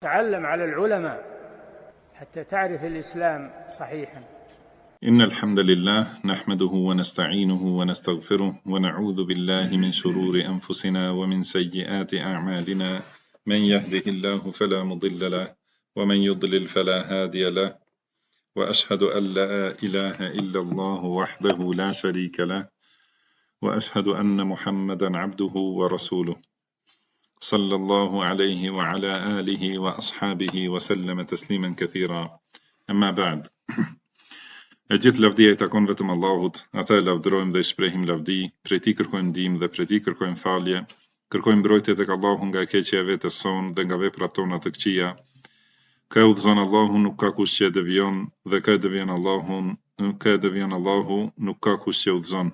تعلم على العلماء حتى تعرف الإسلام صحيحا. إن الحمد لله نحمده ونستعينه ونستغفره ونعوذ بالله من شرور أنفسنا ومن سيئات أعمالنا. من يهده الله فلا مضل له ومن يضلل فلا هادي له، وأشهد أن لا إله إلا الله وحده لا شريك له، وأشهد أن محمدا عبده ورسوله صلى الله عليه وعلى آله وأصحابه وسلم تسليما كثيرا. أما بعد، gjithë lavdia I takon vetëm Allahut, ata e lavdërojmë dhe I shprehim lavdi, prej Tij kërkojmë ndihmë dhe prej Tij kërkojmë falje, kërkojmë mbrojtje tek Allahu nga e keqja e vetes sonë dhe nga veprat tona të këqija. Ka e udhëzon Allahu, nuk ka kush që e devijon, dhe ka e devijon Allahu, nuk ka kush që e udhëzon.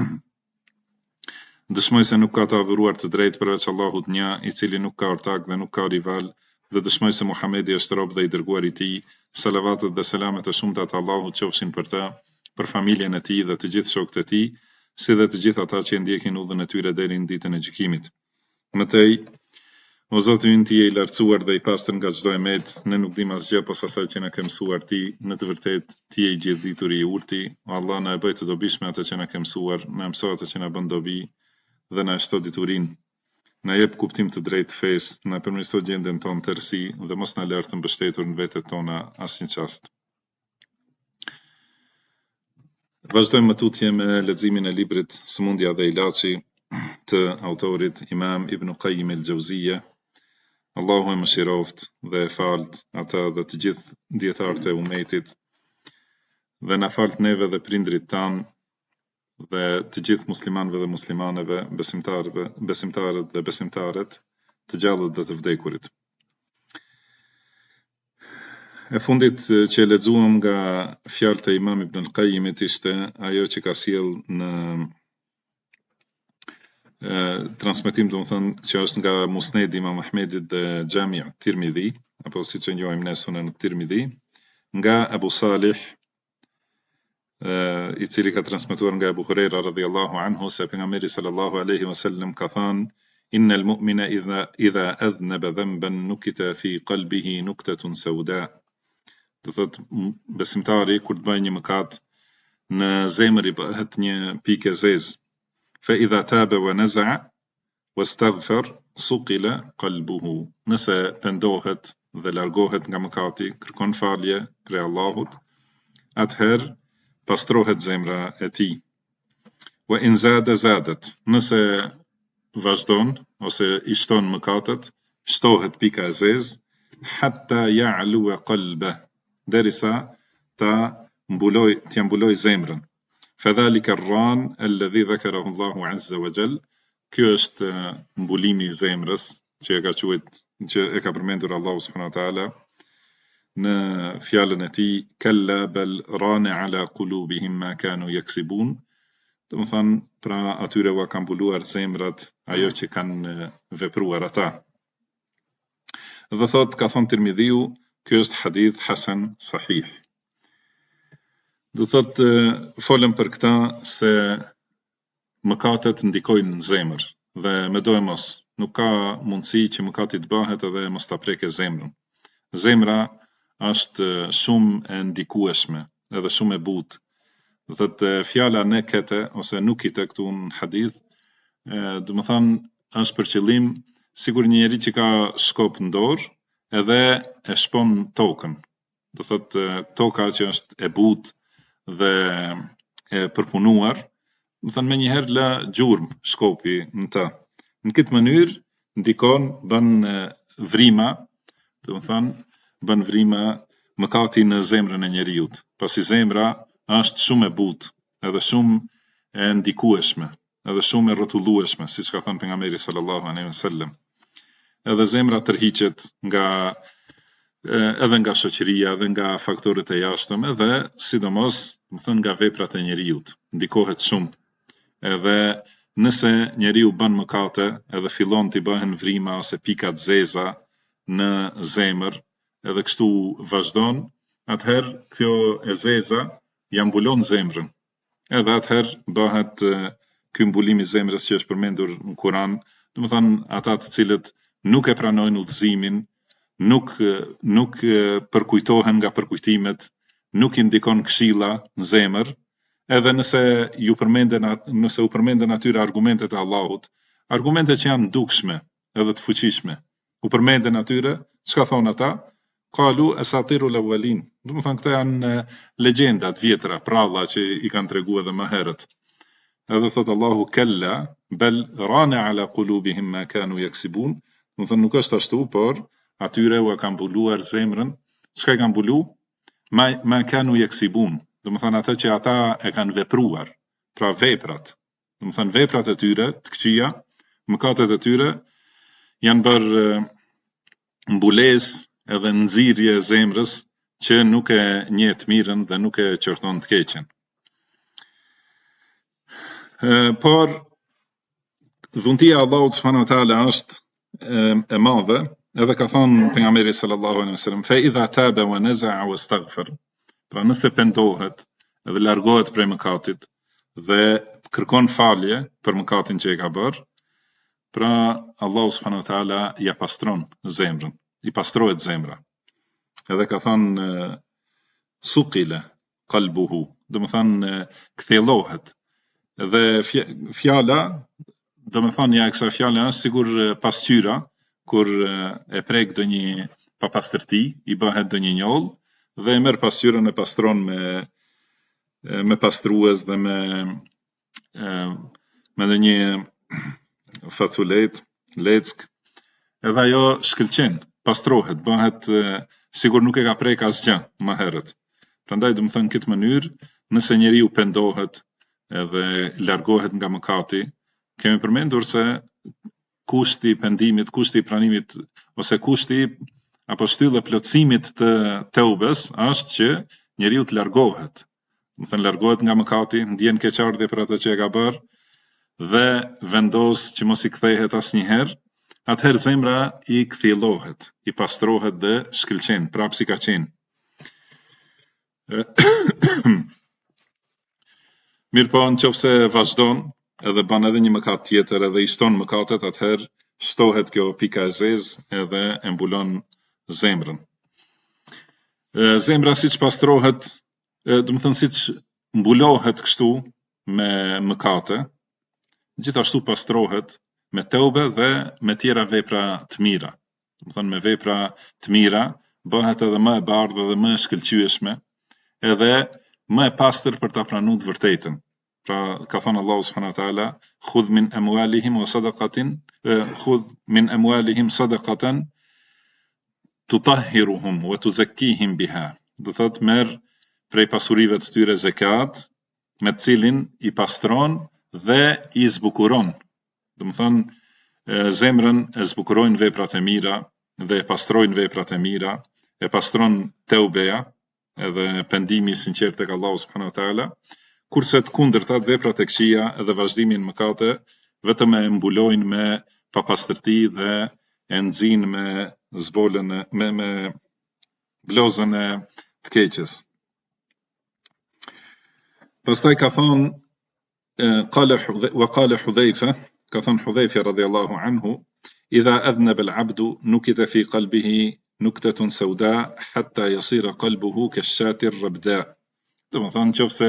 Dëshmoj se nuk ka të adhuruar të drejtë përveç Allahut një, I cili nuk ka ortak dhe nuk ka rival, dhe dëshmoj se Muhamedi është rob dhe I dërguar I Tij. Salavatet dhe selamet e shumta të Allahut qofshin për ta, për familjen e Tij dhe të gjithë shokët e Tij, si dhe të gjithë ata që ndjekin udhën e tyre deri në ditën e gjykimit. Mëtej, o Zoti ynë, Ti je I lartësuar dhe I pastër nga çdo emet, ne nuk dim asgjë posa asaj që na ke mësuar Ti, në të vërtetë Ti je I gjithdituri I urti. O Allah, na e bëj të dobishme atë që na ke mësuar, na mëso atë që na bën dobi dhe na shto diturinë. Na jep kuptim të drejtë fesë, na përmirëso gjendjen tonë tërësi dhe mos na lër të mbështetur në vetet tona asnjë çast. Vazhdojmë më tutje me leximin e librit Sëmundja dhe Ilaçi të autorit Imam Ibn Qayyim al-Jauziyja. Allahu e mëshiroft dhe e falt ata dhe të gjithë dietarët e umetit, dhe na falt neve dhe prindrit tanë dhe të gjithë muslimanëve dhe muslimaneve, besimtarët dhe besimtaret, të gjallët dhe të vdekurit. E fundit që lexuam nga fjalët e Imam Ibn al-Qayyimit ishte ajo që ka sjell në transmetim, domethënë që është nga Musnedi Imam Ahmedit dhe Xhami' Tirmidhi, apo siç e njohim ne Sunan Tirmidhi, nga Abu Salih, I cili ka transmetuar nga Abu Huraira radhiyallahu anhu se pejgamberi sallallahu alaihi wasallam ka thënë: Innal mu'mina idha adhnaba dhanban nukita fi qalbihi nuktatun sauda. Do thot, besimtari kur të bëjë një mëkat, në zemër I bëhet një pikë zezë. Fa idha taba wa naza'a wastaghfar suqila qalbuhu. Nëse pendohet dhe largohet nga mëkati, kërkon falje prej Allahut, atëherë pastrohet zemra e tij. Wa in zada zadat. Nëse vazhdon ose I shton mëkatet, shtohet pika e zezë, hatta ya'lu qalbah, derisa t'ia mbuloj zemrën. Fadhalika ar-ran alladhi dhakarahu Allahu azza wa jall. Ky është mbulimi I zemrës që e ka përmendur Allahu subhanahu wa taala në fjalën e Tij: Kalla bal rana ala qulubihim ma kanu yaksibun. Domethënë, pra atyre u ka mbuluar zemrat ajo që kanë vepruar ata. Dhe thot, ka thënë Tirmidhiu, ky është hadith hasan sahih. Do thot, folëm për këta se mëkatet ndikojnë në zemër dhe mendoj mos, nuk ka mundësi që mëkati të bëhet edhe mos ta prekë zemrën. Zemra është shumë e ndikueshme edhe shumë e butë. Do thot, fjala nekete ose nukite këtu në hadith, do të thonë është për qëllim sigur një njeri që ka shkop në dorë edhe e shpon tokën. Do thot, toka që është e butë dhe e përpunuar, do thënë me njëherë lë gjurmë shkopi në ta. Në këtë mënyrë ndikon, bën vrima, do thënë bën vrima mëkati në zemrën e njeriut, pasi zemra është shumë e butë, edhe shumë e ndikueshme, edhe shumë e rrotullueshme, siç ka thënë pejgamberi sallallahu alaihi wasallam. Edhe zemra tërhiqet edhe nga shoqëria, edhe nga faktorët e jashtëm, edhe sidomos, më thënë, nga veprat e njeriut, ndikohet shumë. Edhe nëse njeriu bën mëkate, edhe fillon t'i bëhen vrima ose pika të zeza në zemër, edhe kështu vazhdon, atëherë kjo e zeza ja mbulon zemrën. Edhe atëherë bëhet ky mbulim I zemrës që është përmendur në Kur'an, do të thonë ata të cilët nuk e pranojnë udhëzimin, nuk përkujtohen nga përkujtimet, nuk i ndikon këshilla në zemër, edhe nëse u përmenden atyre argumentet e Allahut, argumente që janë dukshme edhe të fuqishme, u përmenden atyre, çka thonë ata? Qalu asatirul awwalin. Do të thonë këto janë legjendat vjetra, pralla që i kanë treguar edhe më herët. Edhe thot Allahu kalla bel rana ala qulubihim ma kanu yaksibun. Do të thonë nuk është ashtu, por atyre u kanë mbuluar zemrën. Çka kanë mbulu? Ma kanu yaksibun. Do të thonë atë që ata e kanë vepruar, pra veprat. Do të thonë veprat e tyre të këqija, mëkatet e tyre janë bërë mbulesë edhe nxirje zemrës që nuk e njeh të mirën dhe nuk e qorton të keqen. Por dhuntia e Allahut subhanahu wa taala është e madhe, edhe ka thënë pejgamberi sallallahu alaihi wasallam fa idha taba wa naza'a wastaghfar. Pra nëse pendohet dhe largohet prej mëkatit dhe kërkon falje për mëkatin që e ka bërë, pra Allahu subhanahu wa taala ja pastron zemrën. I pastrohet zemra. Edhe ka thënë suqila qalbuhu, do të thonë kthjellohet. Dhe fjala, do të thonë ja kësaj fjale është sigur pasqyra, kur e prek ndonjë papastërti, i bëhet ndonjë njoll dhe e merr pasqyrën e pastron me pastrues dhe me ndonjë faculet, leck, edhe ajo shkëlqen. Pastrohet, bëhet sigur nuk e ka prek asgjë më herët. Prandaj do të thënë këtë mënyrë, nëse njeriu pendohet edhe largohet nga mëkati, kemi përmendur se kushti i pendimit, kushti i pranimit ose kushti apo shtylla plotësimit të teubes është që njeriu të largohet. Do të thënë largohet nga mëkati, ndjen keqardhje për atë që e ka bërë dhe vendos që mos i kthehet asnjëherë. Atëherë zemra i kthjellohet, i pastrohet dhe shkëlqen, prapë si ka qenë. Mirë po, nëse vazhdon edhe bën edhe një mëkat tjetër edhe i shton mëkatet, atëherë shtohet kjo pika e zezë edhe e mbulon zemrën. Zemra siç pastrohet, do të thënë siç mbulohet kështu me mëkate, gjithashtu pastrohet me teube dhe me tjera vepra të mira. Do të thonë me vepra të mira bëhet edhe më e bardhë dhe më e shkëlqyeshme, edhe më e pastër për ta pranuar të vërtetën. Pra ka thënë Allahu subhanahu wa taala, khudh min amwalihim sadaqatan tutahhiruhum wa tuzakkihim biha. Do thotë merr prej pasurive të tyre zakat, me të cilin i pastron dhe i zbukuron. Do të thonë zemrën e zbukurojnë veprat e mira dhe e pastrojnë veprat e mira, e pastron teubeja, edhe pendimi i sinqert tek Allahu subhanahu wa taala, kurse të kundërtat veprat e këqija edhe vazhdimi në mëkate vetëm e mbulojnë me papastërti dhe e nxjin me zbolën me blozën e të keqes. Pastaj ka thonë qala Hudhaifa, ka thënë Hudhaifa radhiyallahu anhu, idha adhnaba al-'abdu nukita fi qalbihi nuktatun sauda hatta yasira qalbuhu kash-shati ar-rabda. Do të thonë nëse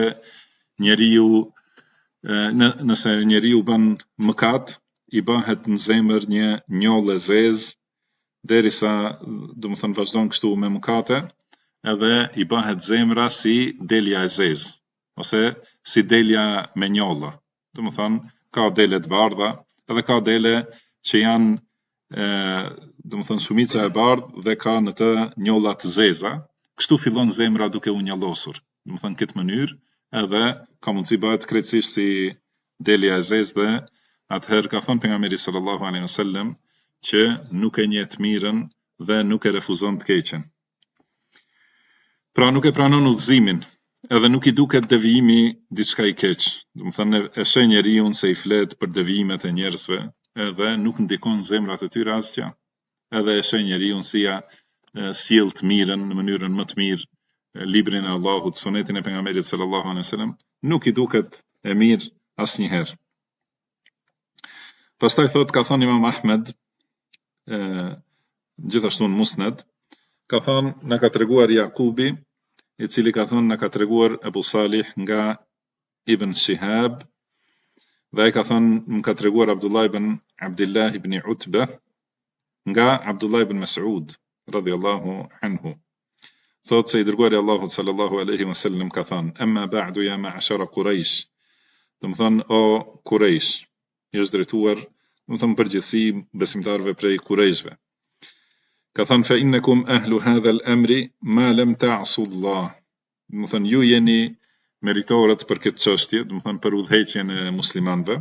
njeriu bën mëkat, i bëhet në zemër një njollë e zezë, derisa do të thonë vazhdon kështu me mëkate, edhe i bëhet zemra si delja e zezë, ose si delja me njolla. Do të thonë ka dele të bardha, edhe ka dele që janë, do të thonë shumica e bardhë dhe ka në të njolla të zeza. Kështu fillon zemra duke u njollosur. Do të thonë këtë mënyrë, edhe ka mundësi bëhet krejtësisht si delja e zezë dhe atëherë ka thënë pejgamberi sallallahu alaihi wasallam që nuk e njeh të mirën dhe nuk e refuzon të keqen. Pra nuk e pranon udhëzimin, edhe nuk i duket devijimi diçka i keq. Do të thënë e sheh njeriu se i flet për devijimet e njerëzve, edhe nuk ndikon zemrat e tyre asgjë. Edhe e sheh njeriu si ja sjell të mirën në mënyrën më të mirë, librin e Allahut, sunetin e pejgamberit sallallahu alaihi wasallam, nuk i duket e mirë asnjëherë. Pastaj thot, ka thënë Imam Ahmed, gjithashtu në Musnad, ka thënë na ka treguar Jakubi, i cili ka thënë na ka treguar Abu Salih nga Ibn Shihab, dhe ai ka thënë më ka treguar Abdullah ibn Abdullah ibn Utbah nga Abdullah ibn Mas'ud radhiyallahu anhu. Thot se i dërguari Allahut sallallahu alaihi wasallam ka thënë: "Amma ba'du ya ma'ashara Quraysh." Do të thonë o Quraysh, i është drejtuar, do të thonë përgjithësi besimtarëve prej Qurayshve. Ka thënë fa innakum ahlu hadha al-amri ma lam ta'su Allah. Do të thonë ju jeni meritorët për këtë çështje, do të thonë për udhëheqjen e muslimanëve.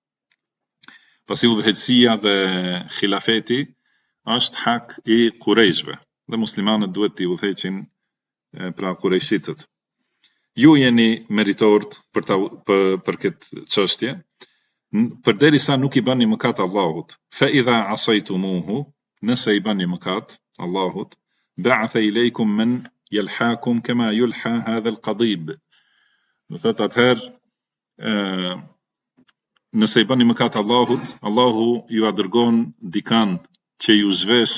Pasi udhëheqësia dhe khilafeti është hak i Qurayshve, dhe muslimanët duhet t'i udhëheqin pra Qurayshitët. Ju jeni meritorët për këtë çështje, përderisa nuk i bani mëkat Allahut. Fa idha asaytumuhu, nëse i bani mëkat Allahut, ba'atha ilaykum man yalhaakum kama yulha hadha al-qadib. Do thotë atëherë nëse i bani mëkat Allahut, Allahu ju a dërgon dikant që ju zhves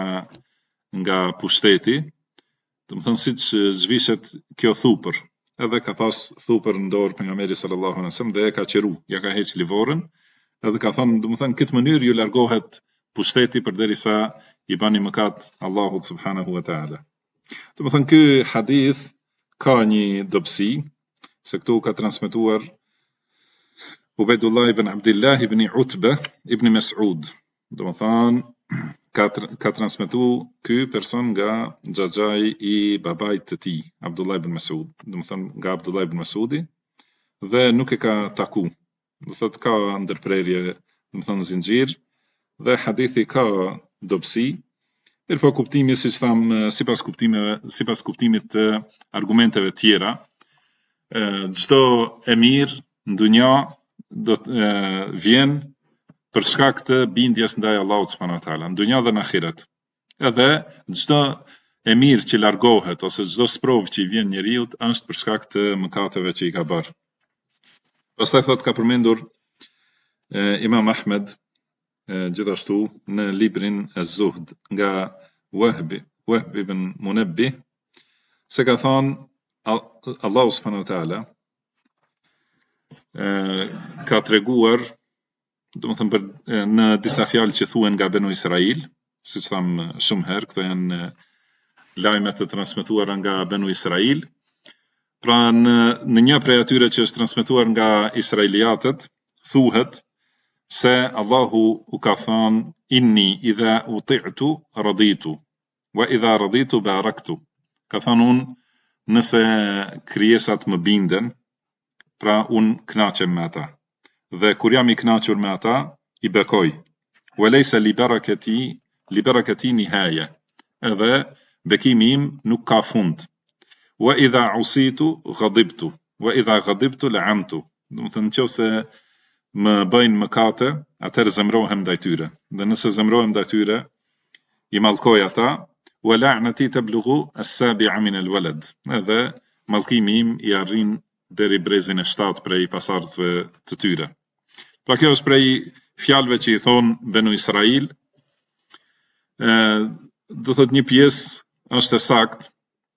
nga pushteti, do të thonë siç zhvishet kjo thupër. Edhe ka pas thupër në dorë pejgamberi sallallahu alaihi wasallam dhe e ka qeru, ja ka heq livorën, edhe ka thënë, do të thonë këtë mënyrë ju largohet pushteti përderisa i bani mëkat Allahut subhanahu wa taala. Do të thonë ky hadith ka një dobësi, se këtu ka transmetuar Ubaydullah ibn Abdullah ibn Utbah ibn Mas'ud. Do të thonë ka transmetu ky person nga xhaxhai i babait të tij, Abdullah ibn Mas'ud. Do të thonë nga Abdullah ibn Mas'udi, dhe nuk e ka taku. Do thotë ka ndërprerje, do të thonë zinxhir, dhe hadithi ka dobësi. Mirë po kuptimi, siç tham, sipas kuptimit të argumenteve tjera, çdo emir në dunja do të vjen për shkak të bindjes ndaj Allahut subhanahu wa taala, në dunja dhe në ahiret. Edhe çdo emir që largohet ose çdo sprovë që i vjen njeriu është për shkak të mëkateve që i ka bërë. Pastaj thot ka përmendur Imam Ahmed gjithashtu në librin Az-Zuhd nga Wahb ibn Munabbih, se ka thënë Allahu subhanahu wa taala ka treguar, do të thënë në disa fjalë që thuhen nga Benu Israil, siç tham shumë herë, këto janë lajme të transmetuara nga Benu Israil. Pra në një prej atyre që është transmetuar nga israeliatët, thuhet se Allahu u ka thënë inni idha uti'tu raditu wa idha raditu baraktu. Ka thënë unë nëse krijesat më binden, pra unë kënaqem me ata. Dhe kur jam i kënaqur me ata, i bekoj. Wa laysa li barakati nihaya. Edhe bekimi im nuk ka fund. Wa idha usitu ghadibtu wa idha ghadibtu la'antu. Do të thënë nëse më bëjnë mëkate, atëherë zemrohem ndaj tyre. Dhe nëse zemrohem ndaj tyre, i mallkoj ata. Wa la'nati tablughu as-sabi'a min al-walad. Edhe mallkimi im i arrin deri brezin e 7 prej pasardhësve të tyre. Pra kjo është prej fjalëve që i thon Benu Israil. Do thot një pjesë është e saktë.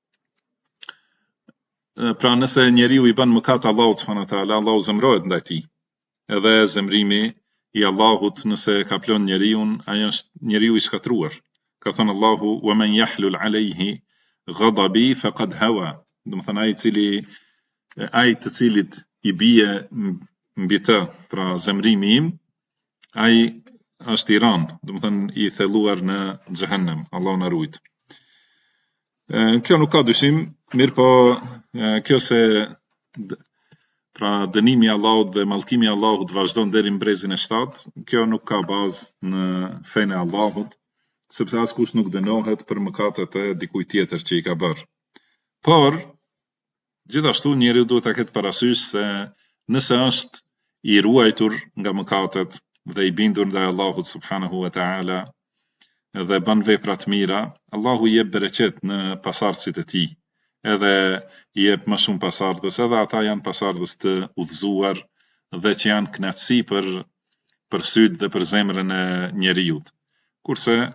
Pra nëse njeriu i bën mëkat Allahut subhanahu wa taala, Allahu zemrohet ndaj tij. Edhe zemrimi i Allahut nëse ka plon njeriun, ai është njeriu i shkatruar. Ka thënë Allahu wa man yahlul alayhi ghadabi faqad hawa. Do të thënë ai të cilit i bie mbi të, pra zemrimi im, ai është i rënë, do të thënë i thelluar në xhehenem, Allahu na ruaj. Kjo nuk ka dyshim, mirë po kjo se pra dënimi i Allahut dhe mallkimi i Allahut vazhdon deri në brezin e 7, kjo nuk ka bazë në fenë e Allahut, sepse askush nuk dënohet për mëkatet e dikujt tjetër që i ka bërë. Por gjithashtu njeriu duhet ta ketë parasysh se nëse është i ruajtur nga mëkatet dhe i bindur ndaj Allahut subhanahu wa taala dhe bën vepra të mira, Allahu i jep bereqet në pasardhësit e tij. Edhe i jep më shumë pasardhës, edhe ata janë pasardhës të udhëzuar dhe që janë kënaqësi për syt dhe për zemrën e njeriut. Kurse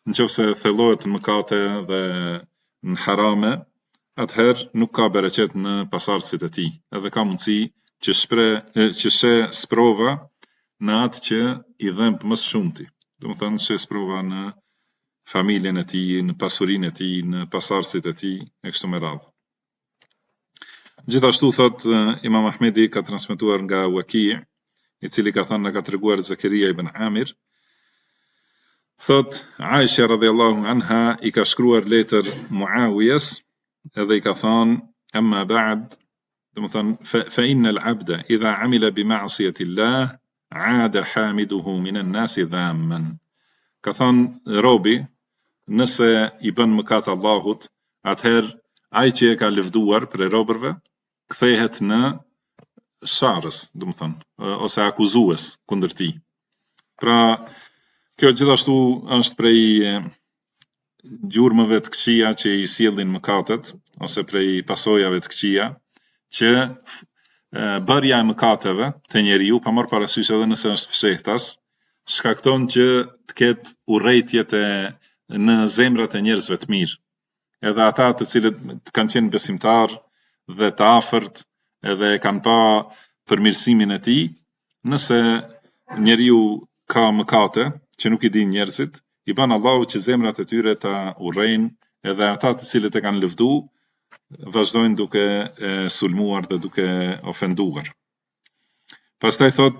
nëse thellohet në mëkate dhe në harame, atëherë nuk ka bereqet në pasardhësit e tij, edhe ka mundësi që sprova në atë që i dhemb më së shumti. Domethënë që sprova në familjen e tij, në pasurinë e tij, në pasardhësit e tij e kështu me radhë. Gjithashtu thot Imam Ahmedi ka transmetuar nga Waki', i cili ka thënë, na ka treguar Zakaria ibn Amir, thot Aisha radhiyallahu anha i ka shkruar letër Muawijes edhe i ka thënë amma ba'd, domethënë fa innal abda idha amila bi ma'siyati Allah aada hamiduhu min an-nas dhamman. Ka thënë robi, nëse i bën mëkat Allahut, atëherë ai që e ka lëvduar për robërve kthehet në sharrës, domethënë, ose akuzues kundër tij. Pra, kjo gjithashtu është prej gjurmëve të këqija që i sjellin mëkatet, ose prej pasojave të këqija, që bërja e mëkateve të njeriu, pa marrë parasysh edhe nëse është fshehtas, shkakton që të ketë urrëtitje në zemrat e njerëzve të mirë. Edhe ata të cilët kanë qenë besimtar dhe të afërt edhe kanë pa përmirësimin e tij, nëse njeriu ka mëkate që nuk i din njerëzit, i bën Allahu që zemrat e tyre ta urrejnë, edhe ata të cilët e kanë lëvdu vazhdojnë duke sulmuar dhe duke ofenduar. Pastaj thot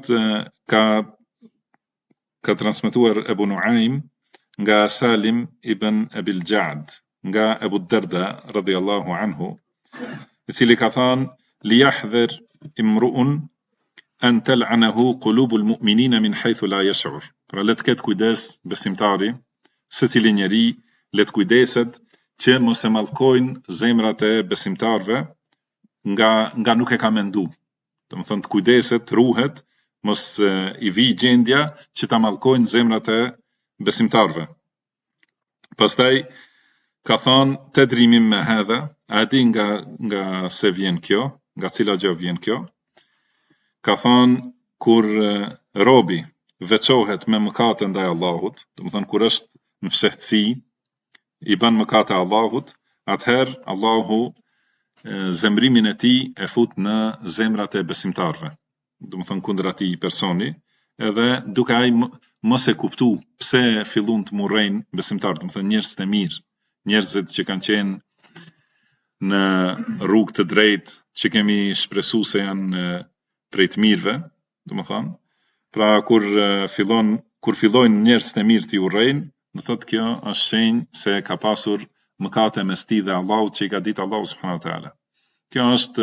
ka transmetuar Ebu Nuaim nga Salim ibn Abil Ja'd, nga Ebu Darda radhiyallahu anhu, i cili ka thënë liyahdhir imru'un an tal'anahu qulubul mu'minina min haythu la yash'ur. Pra le të ketë kujdes besimtari, secili njeri le të kujdeset që mos e mallkojnë zemrat e besimtarve nga nuk e ka mendu. Domethënë të kujdeset, ruhet, mos i vi gjendja që ta mallkojnë zemrat e besimtarve. Pastaj ka thënë tedri mimma hadha, a di nga se vjen kjo, nga cila gjë vjen kjo? Ka thënë kur robi veçohet me mëkate ndaj Allahut, domethënë kur është në fshehtësi, i bën mëkate Allahut, atëherë Allahu zemrimin e tij e fut në zemrat e besimtarve. Domethënë kundër atij personi, edhe duke ai mos e kuptu pse fillun të murrejnë besimtarët, domethënë njerëzit e mirë, njerëzit që kanë qenë në rrugë të drejtë, që kemi shpresu se janë prej të mirëve, domethënë, pra kur fillojnë njerëzit e mirë të urrejnë, do thotë kjo është shenjë se ka pasur mëkate mes tij dhe Allahut që i ka ditë Allahu subhanahu wa taala. Kjo është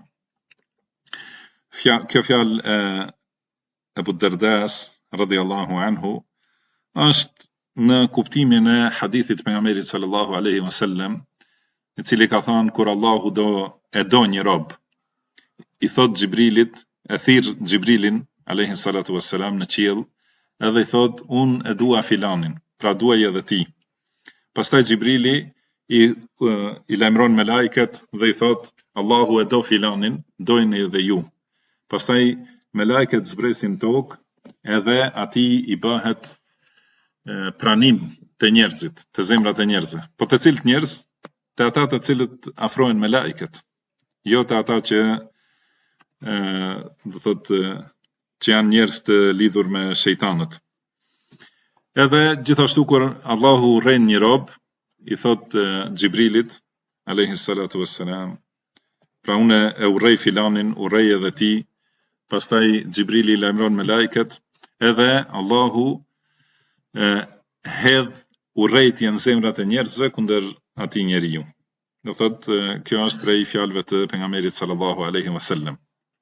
kjo fjalë Abu Dardas radhiyallahu anhu është në kuptimin e hadithit pejgamberit sallallahu alaihi wasallam, i cili ka thënë kur Allahu do një rob, i thot Xhibrilit, e thirr Xhibrilin alaihi salatu wassalam në qiell, edhe i thot unë e dua filanin, pra duaj edhe ti. Pastaj Xhibrili i lajmëron me lajket dhe i thot Allahu e do filanin, dojni edhe ju. Pastaj me lajket zbresin tokë, edhe ati i bëhet pranim të njerëzit, të zemrat e njerëzve. Po të cilët njerëz? Të ata të cilët afrohen me lajket, jo të ata që do thotë që janë njerëz të lidhur me shejtanët. Edhe gjithashtu kur Allahu urren një rob, i thot Xhibrilit alayhi salatu wassalam, pra unë e urrej filanin, urrej edhe ti. Pastaj Xhibrili lajmëron me lajket, edhe Allahu hedh urrejtjen në zemrat e njerëzve kundër atij njeriu. Do thotë kjo është prej fjalëve të pejgamberit sallallahu alaihi wasallam.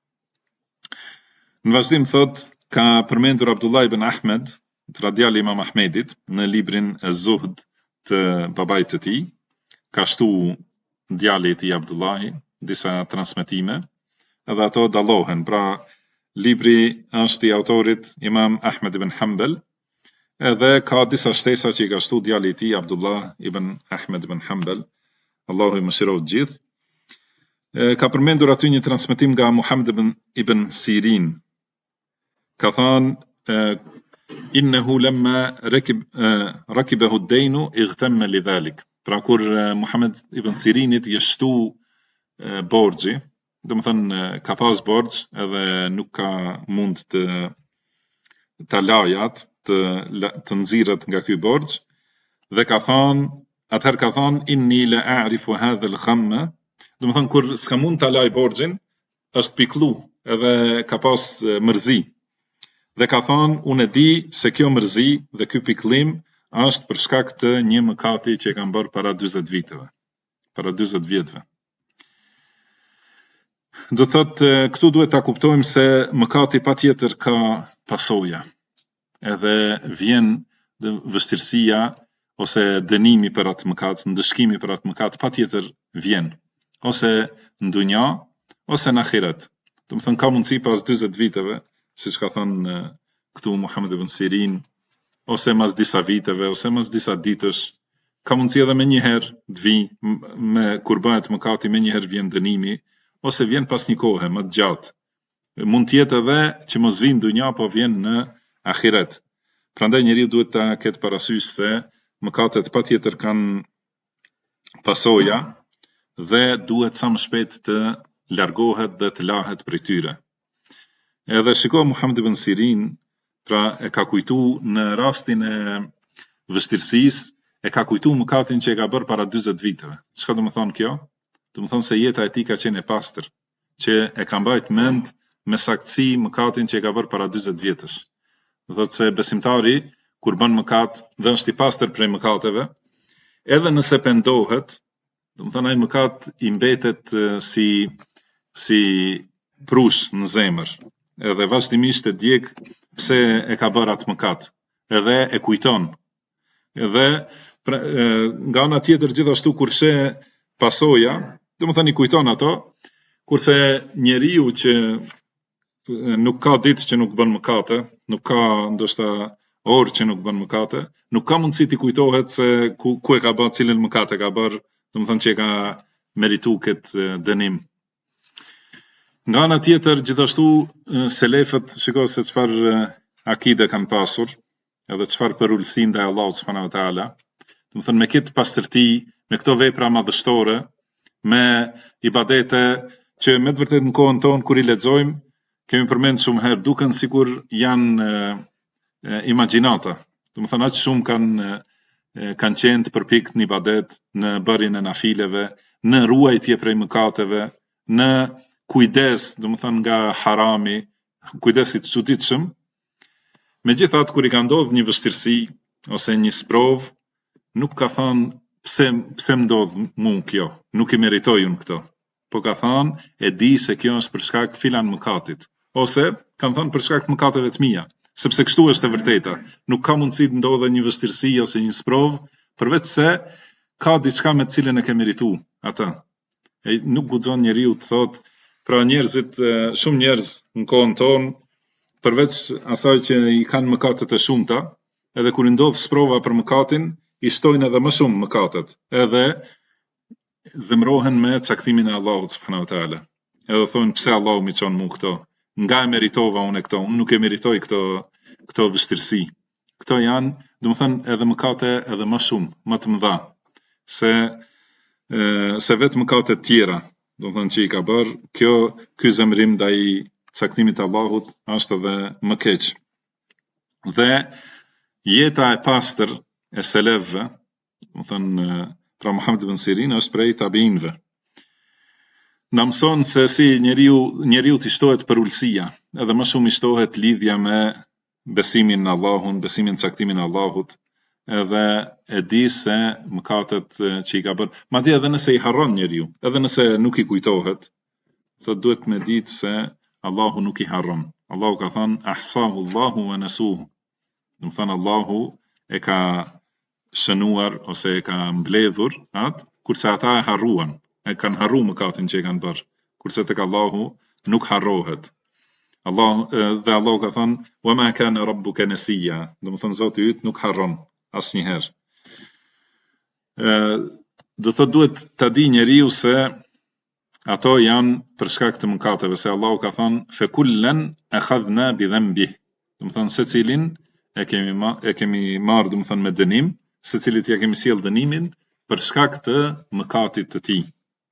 Në vazhdim thot ka përmendur Abdullah ibn Ahmed, pra djali Imam Ahmedit, në librin Az-Zuhd të babait të tij, ka shtu djali i tij Abdullahi disa transmetime, edhe ato dallohen. Pra libri është i autorit Imam Ahmed ibn Hanbal, edhe ka disa shtesa që i ka shtu djali i tij Abdullah ibn Ahmed ibn Hanbal, Allahu i mëshiroft gjithë. Ka përmendur aty një transmetim nga Muhammed ibn Sirin. Ka thënë إنه لما ركبه الدين اغتم لذلك. Pra kur Muhammed ibn Sirinit je shtu borxhi, domethënë ka pas borxh edhe nuk ka mund të lajat të nxirret nga ky borxh dhe ka thënë atëherë ka thënë inni la a'rifu hadha al-khamma, domethënë kur s'ka mund ta laj borxhin është pikëllu edhe ka pas mërzi dhe ka thënë unë e di se kjo mërzi dhe ky pikëllim është për shkak të një mëkati që e kam bërë para 40 viteve, para 40 vjetëve. Do thotë këtu duhet ta kuptojmë se mëkati patjetër ka pasoja. Edhe vjen vështirësia ose dënimi për atë mëkat, ndëshkimi për atë mëkat patjetër vjen, ose në dunja ose në ahiret. Domethënë ka mundësi pas 40 viteve, siç ka thënë këtu Muhammed ibn Sirin, ose mas disa viteve, ose mas disa ditësh, ka mundësi edhe me njëherë të vi, kur bëhet mëkati me njëherë vjen dënimi, ose vjen pas një kohe më të gjatë. Mund tjetë edhe që mos vinë dunja, po vjen në ahiret. Prandaj njeriu duhet ta ketë parasysh se mëkatet patjetër kanë pasoja dhe duhet sa më shpejt të largohet dhe të lahet prej tyre. Edhe shiko Muhammed ibn Sirin, pra e ka kujtu në rastin e vështirësisë, e ka kujtu mëkatin që e ka bërë para 40 viteve. Çka do të thonë kjo? Do të thonë se jeta e tij ka qenë e pastër, që e ka mbajt mend me saktësi mëkatin që e ka bërë para 40 vjetësh. Do thotë se besimtari kur bën mëkat dhe është i pastër prej mëkateve, edhe nëse pendohet, do të thonë ai mëkat i mbetet si prush në zemër. Edhe vazhdimisht e djeg pse e ka bërë atë mëkat, edhe e kujton. Edhe nga ana tjetër gjithashtu kur sheh pasoja, domethënë i kujton ato, kurse njeriu që nuk ka ditë që nuk bën mëkate, nuk ka ndoshta orë që nuk bën mëkate, nuk ka mundësi t'i kujtohet se ku e ka bërë, cilën mëkat e ka bërë, domethënë që e ka meritu këtë dënim. Nga ana tjetër, gjithashtu selefët, shikoj se çfarë akide kanë pasur, edhe çfarë përullësi ndaj Allahut subhanahu wa taala. Domethënë me këtë pastërti, me këto vepra madhështore, me ibadete që me të vërtetë në kohën tonë kur i lexojmë, kemi përmendur shumë herë, duken sikur janë imagjinata. Domethënë aq shumë kanë qenë të përpikt në ibadet, në bërjen e nafileve, në ruajtje prej mëkateve, në kujdes, domethënë nga harami, kujdesi të çuditshëm. Megjithatë kur i ka ndodhur një vështirësi ose një sprov, nuk ka thënë pse më ndodh mua kjo, nuk i meritoj unë këto. Po ka thënë e di se kjo është për shkak filan mëkatit, ose kanë thënë për shkak të mëkateve të mia, sepse kështu është e vërteta. Nuk ka mundësi të ndodhe një vështirësi ose një sprov, përveç se ka diçka me të cilën e ke merituar atë. E nuk guxon njeriu të thotë. Pra njerëzit, shumë njerëz në kohën tonë, përveç asaj që i kanë mëkatet e shumta, edhe kur i ndodh sprova për mëkatin, i shtojnë edhe më shumë mëkatet, edhe zemrohen me caktimin e Allahut subhanahu wa taala. Edhe thonë pse Allahu më çon mua këto, nga e meritova unë këto, unë nuk e meritoj këto vështirësi. Këto janë, domethënë edhe mëkate edhe më shumë, më të mëdha, se vetë mëkatet tjera. Do të thënë që i ka bërë, ky zemrim ndaj caktimit të Allahut është edhe më keq. Dhe jeta e pastër e selefëve, do të thënë pra Muhammed ibn Sirin është prej tabiinëve. Na mëson se si njeriu t'i shtohet përullësia, edhe më shumë i shtohet lidhja me besimin në Allahun, besimin në caktimin e Allahut, edhe e di se mëkatet që i ka bërë, madje edhe nëse i harron njeriu, edhe nëse nuk i kujtohet, thotë duhet me ditë se Allahu nuk i harron. Allahu ka thënë ahsahu Allahu wa nasuhu. Do të thënë Allahu e ka shënuar ose e ka mbledhur atë, kurse ata e harruan, e kanë harruar mëkatin që e kanë bërë, kurse tek Allahu nuk harrohet. Dhe Allahu ka thënë wa ma kana rabbuka nasiya. Do të thënë Zoti yt nuk harron asnjëherë. Do thotë duhet ta di njeriu se ato janë për shkak të mëkateve, se Allahu ka thënë fe kullen akhadhna bi dhanbi. Do të thënë secilin e kemi marrë do të thënë me dënim, secilit ja kemi sjell dënimin për shkak të mëkatit të tij.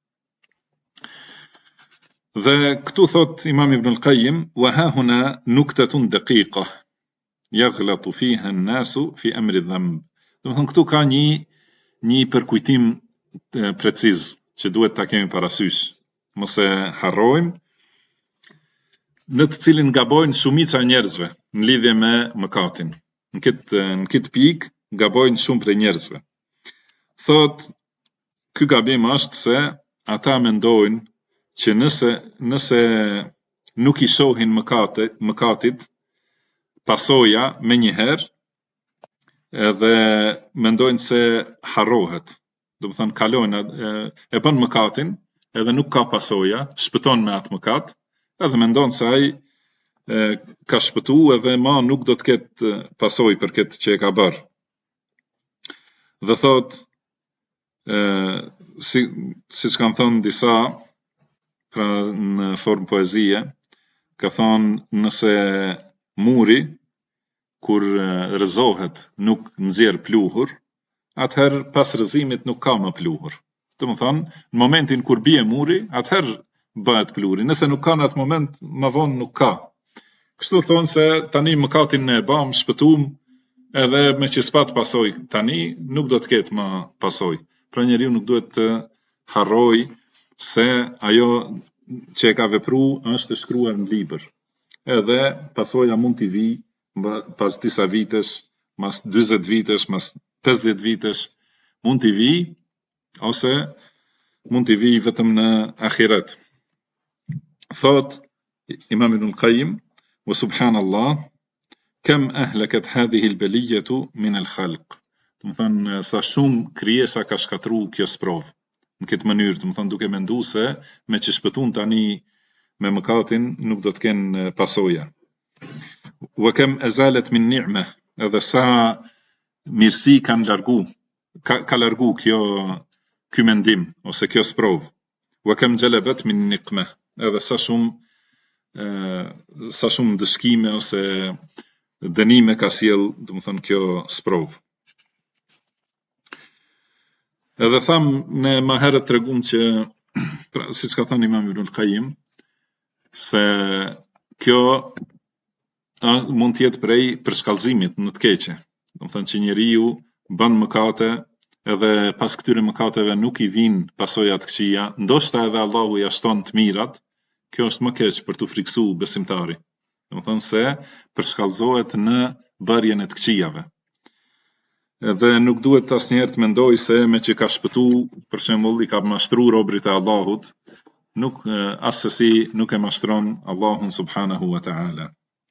Dhe këtu thot Imam Ibn al-Qayyim, wa ha huna nuktatun daqiqa yaghlatu fiha an-nasu fi amri dhanb. Do të thënë këtu ka një përkujtim preciz që duhet ta kemi parasysh, mos e harrojmë, në të cilin gabojnë shumica e njerëzve në lidhje me mëkatin. Në këtë pikë gabojnë shumë prej njerëzve. Thot, ky gabim është se ata mendojnë që nëse nuk i shohin mëkatit pasoja me njëherë, edhe mendojnë se harrohet. Do të thënë kalojnë e bën mëkatin, edhe nuk ka pasoja, shpëton me atë mëkat, edhe mendon se ai ka shpëtu edhe ma nuk do të ketë pasojë për këtë që e ka bërë. Dhe thot, siç kanë thënë disa, pra në formë poezie, ka thonë nëse muri kur rëzohet nuk nxjerr pluhur, atëherë pas rëzimit nuk ka më pluhur. Do të thonë, në momentin kur bie muri, atëherë bëhet pluri. Nëse nuk ka në atë moment, më vonë nuk ka. Kështu thonë se tani mëkatin e bam, shpëtum, edhe me që s'pat pasoj tani, nuk do të ketë më pasoj. Pra njeriu nuk duhet të harroj se ajo që e ka vepru është shkruar në libër. Edhe pasoja mund t'i vi pas disa vitesh, mas 40 vitesh, mas 50 vitesh, mund t'i vi, ose mund t'i vi vetëm në ahiret. Thot Imam Ibn al-Qayyim, wa subhanallah, kam ahlakat hadhihi al-baliyatu min al-khalq. Do të thënë sa shumë krijesa ka shkatru kjo sprov. Në këtë mënyrë, do të thënë duke menduar se me që shpëtun tani me mëkatin nuk do të kenë pasoja. Wa kam azalat min ni'ma, edhe sa mirësi kanë largu, ka largu ky mendim ose kjo sprov. Wa kam jalabat min niqma, edhe sa shumë dëshkime ose dënime ka sjell, do të thënë kjo sprov. Edhe tham në më herët tregum që, pra, siç ka thënë Imam Ibn al-Qayyim, se kjo mund të jetë prej përshkallëzimit në të keqe. Do të thënë që njeriu bën mëkate, edhe pas këtyre mëkateve nuk i vijnë pasoja të këqija, ndoshta edhe Allahu ja shton të mirat, kjo është më keq për të friksuar besimtari. Do të thënë se përshkallëzohet në bërjen e të këqijave. Edhe nuk duhet asnjëherë të mendoj se me që ka shpëtu, për shembull, i ka mashtru robrit e Allahut, nuk asesi nuk e mashtron Allahun subhanahu wa ta'ala.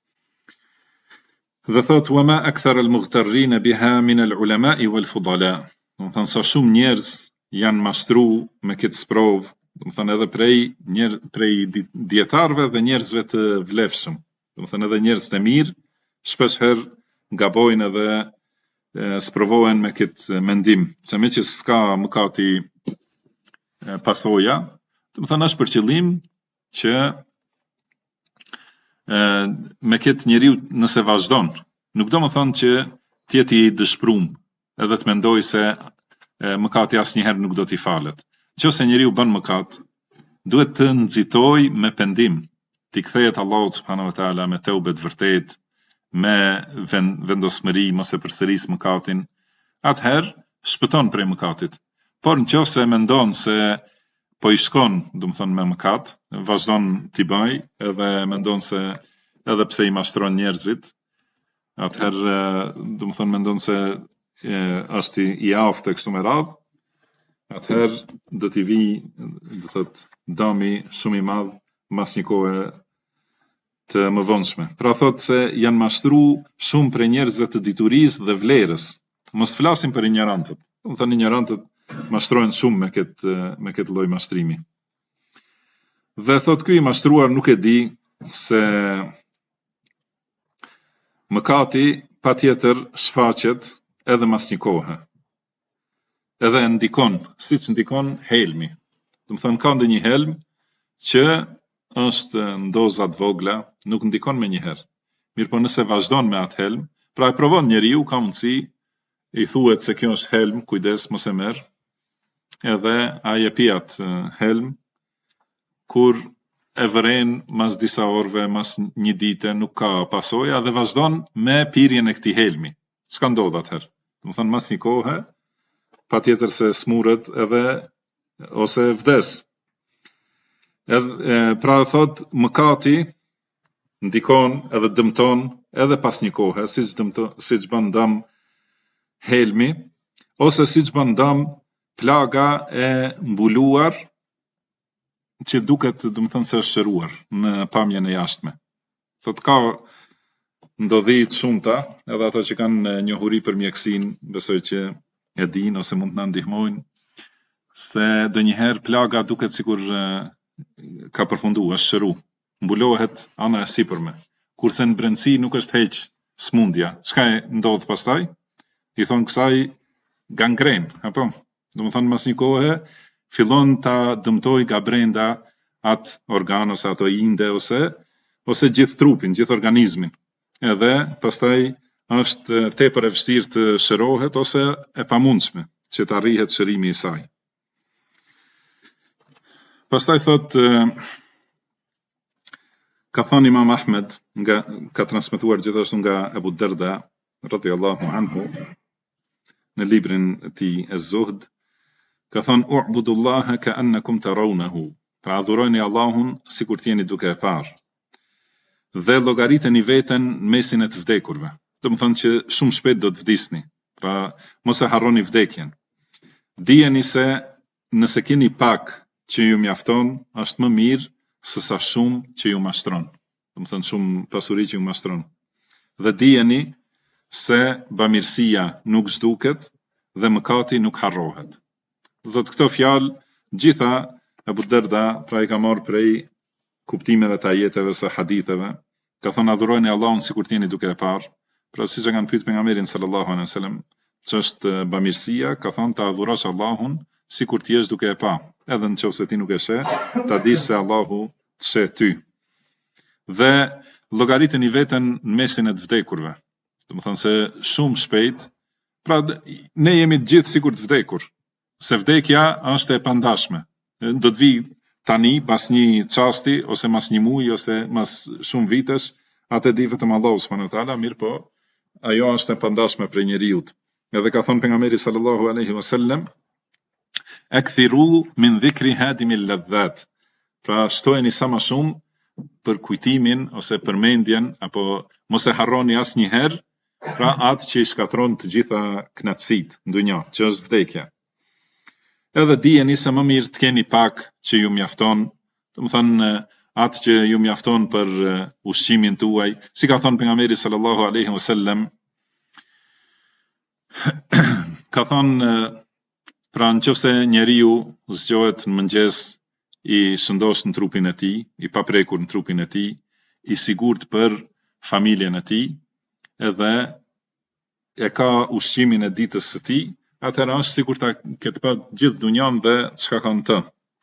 Dhe thot, wa ma akthar al-mughtarrin biha min al-ulama'i wal-fudala. Do të thënë sa shumë njerëz janë mashtru me këtë sprov, do të thënë edhe prej dietarëve dhe njerëzve të vlefshëm. Do të thënë edhe njerëz të mirë shpesh herë gabojnë edhe sprovohen me këtë mendim, se me që s'ka mëkati pasoja, do të thënë është për qëllim që me këtë njeriu nëse vazhdon, nuk do më thënë që t'jeti i dëshprum, edhe të mendoj se mëkati asnjëherë nuk do t'i falet. Nëse njeriu bën mëkat, duhet të nxitoj me pendim, t'i kthehet Allahut subhanahu wa taala me teubet vërtet, me vendosmëri, mos e përsëris mëkatin, atëherë shpëton prej mëkatit. Por nëse mendon se po i shkon, do të thënë me mëkat, vazhdon t'i bëj, edhe mendon se edhe pse i mashtron njerëzit, atëherë do të thënë mendon se është i aftë kështu me radhë, atëherë do t'i vi, do thot, dami shumë i madh mas një kohe të mëvonshme. Pra thot se janë mashtru shumë për njerëzve të diturisë dhe vlerës. Mos flasim për ignorantët. Do thënë ignorantët mashtrohen shumë me këtë lloj mashtrimi. Dhe thot ky i mashtruar nuk e di se mëkati patjetër shfaqet edhe mas një kohe. Edhe ndikon, siç ndikon helmi. Do të thënë ka ndonjë helm që është në doza të vogla, nuk ndikon me njëherë. Mirë po nëse vazhdon me atë helm, Pra e provon njeriu, ka mundësi, i thuhet se kjo është helm, kujdes mos e merr, edhe ai e pi atë helm, kur e vëren mas disa orëve, mas një dite, nuk ka pasoja dhe vazhdon me pirjen e këtij helmi. Çka ndodh atëherë? Do të thonë mas një kohe, patjetër se smurret edhe ose vdes. Pra thot mëkati ndikon edhe dëmton edhe pas një kohe, siç bën dëm helmi, ose siç bën dëm plaga e mbuluar, që duket, do të thënë se është shëruar në pamjen e jashtme. Thot ka ndodhi të shumta, edhe ato që kanë njohuri për mjekësinë, besoj që e dinë ose mund të na ndihmojnë, se donjëherë plaga duket sikur ka përfunduar, është shëru, mbulohet ana e sipërme, kurse në brendësi nuk është heq smundja. Çka e ndodh pastaj? I thon kësaj gangren, apo? Do të thonë mas një kohe fillon ta dëmtoj nga brenda atë organ ose ato inde ose gjithë trupin, gjithë organizmin. Edhe pastaj është tepër e vështirë të shërohet ose e pamundshme që të arrihet shërimi i saj. Pastaj thot, ka thënë Imam Ahmed, ka transmetuar gjithashtu nga Abu Darda radhiyallahu anhu në librin e tij Az-Zuhd, ka thënë u'budullaha ka'annakum tarawnahu, pra adhurojeni Allahun sikur t'jeni duke e parë. Dhe llogariteni veten në mesin e të vdekurve. Do të thonë që shumë shpejt do të vdisni, pra mos e harroni vdekjen. Dijeni se nëse keni pak që ju mjafton, është më mirë se sa shumë që ju mashtron. Do të thonë shumë pasuri që ju mashtron. Dhe dijeni se bamirësia nuk zhduket dhe mëkati nuk harrohet. Dhe këto fjalë gjitha Abu Darda pra i ka marrë prej kuptimeve të ajeteve ose haditheve. Ka thënë adhurojeni Allahun sikur t'jeni duke e parë. Pra siç e kanë pyet pejgamberin sallallahu alaihi wasallam, ç'është bamirësia, ka thënë ta adhurosh Allahun sikur ti jesh duke e pa. Edhe nëse ti nuk e sheh, ta di se Allahu të sheh ty. Dhe llogariteni veten në mesin e të vdekurve. Do të thonë se shumë shpejt, pra ne jemi të gjithë sikur të vdekur. Se vdekja është e pandashme. Do të vi tani pas një çasti ose mas një muaji ose mas shumë vitesh, atë di vetëm Allahu subhanahu wa taala, mirë po ajo është e pandashme për njeriu. Edhe ka thënë pejgamberi sallallahu alaihi wasallam, akthiru min dhikri hadimil ladhat. Pra shtojeni sa më shumë për kujtimin ose përmendjen, apo mos e harroni asnjëherë, pra atë që i shkatron të gjitha kënaqësitë në dunjë, që është vdekja. Edhe dijeni se më mirë të keni pak që ju mjafton, do të thënë atë që ju mjafton për ushqimin tuaj, si ka thënë pejgamberi sallallahu alaihi wasallam, ka thënë pra nëse njeriu zgjohet në mëngjes i shëndosh në trupin e tij, i paprekur në trupin e tij, i sigurt për familjen e tij, edhe e ka ushqimin e ditës së tij, atëherë është sikur ta ketë pa gjithë dunjan dhe çka ka në të.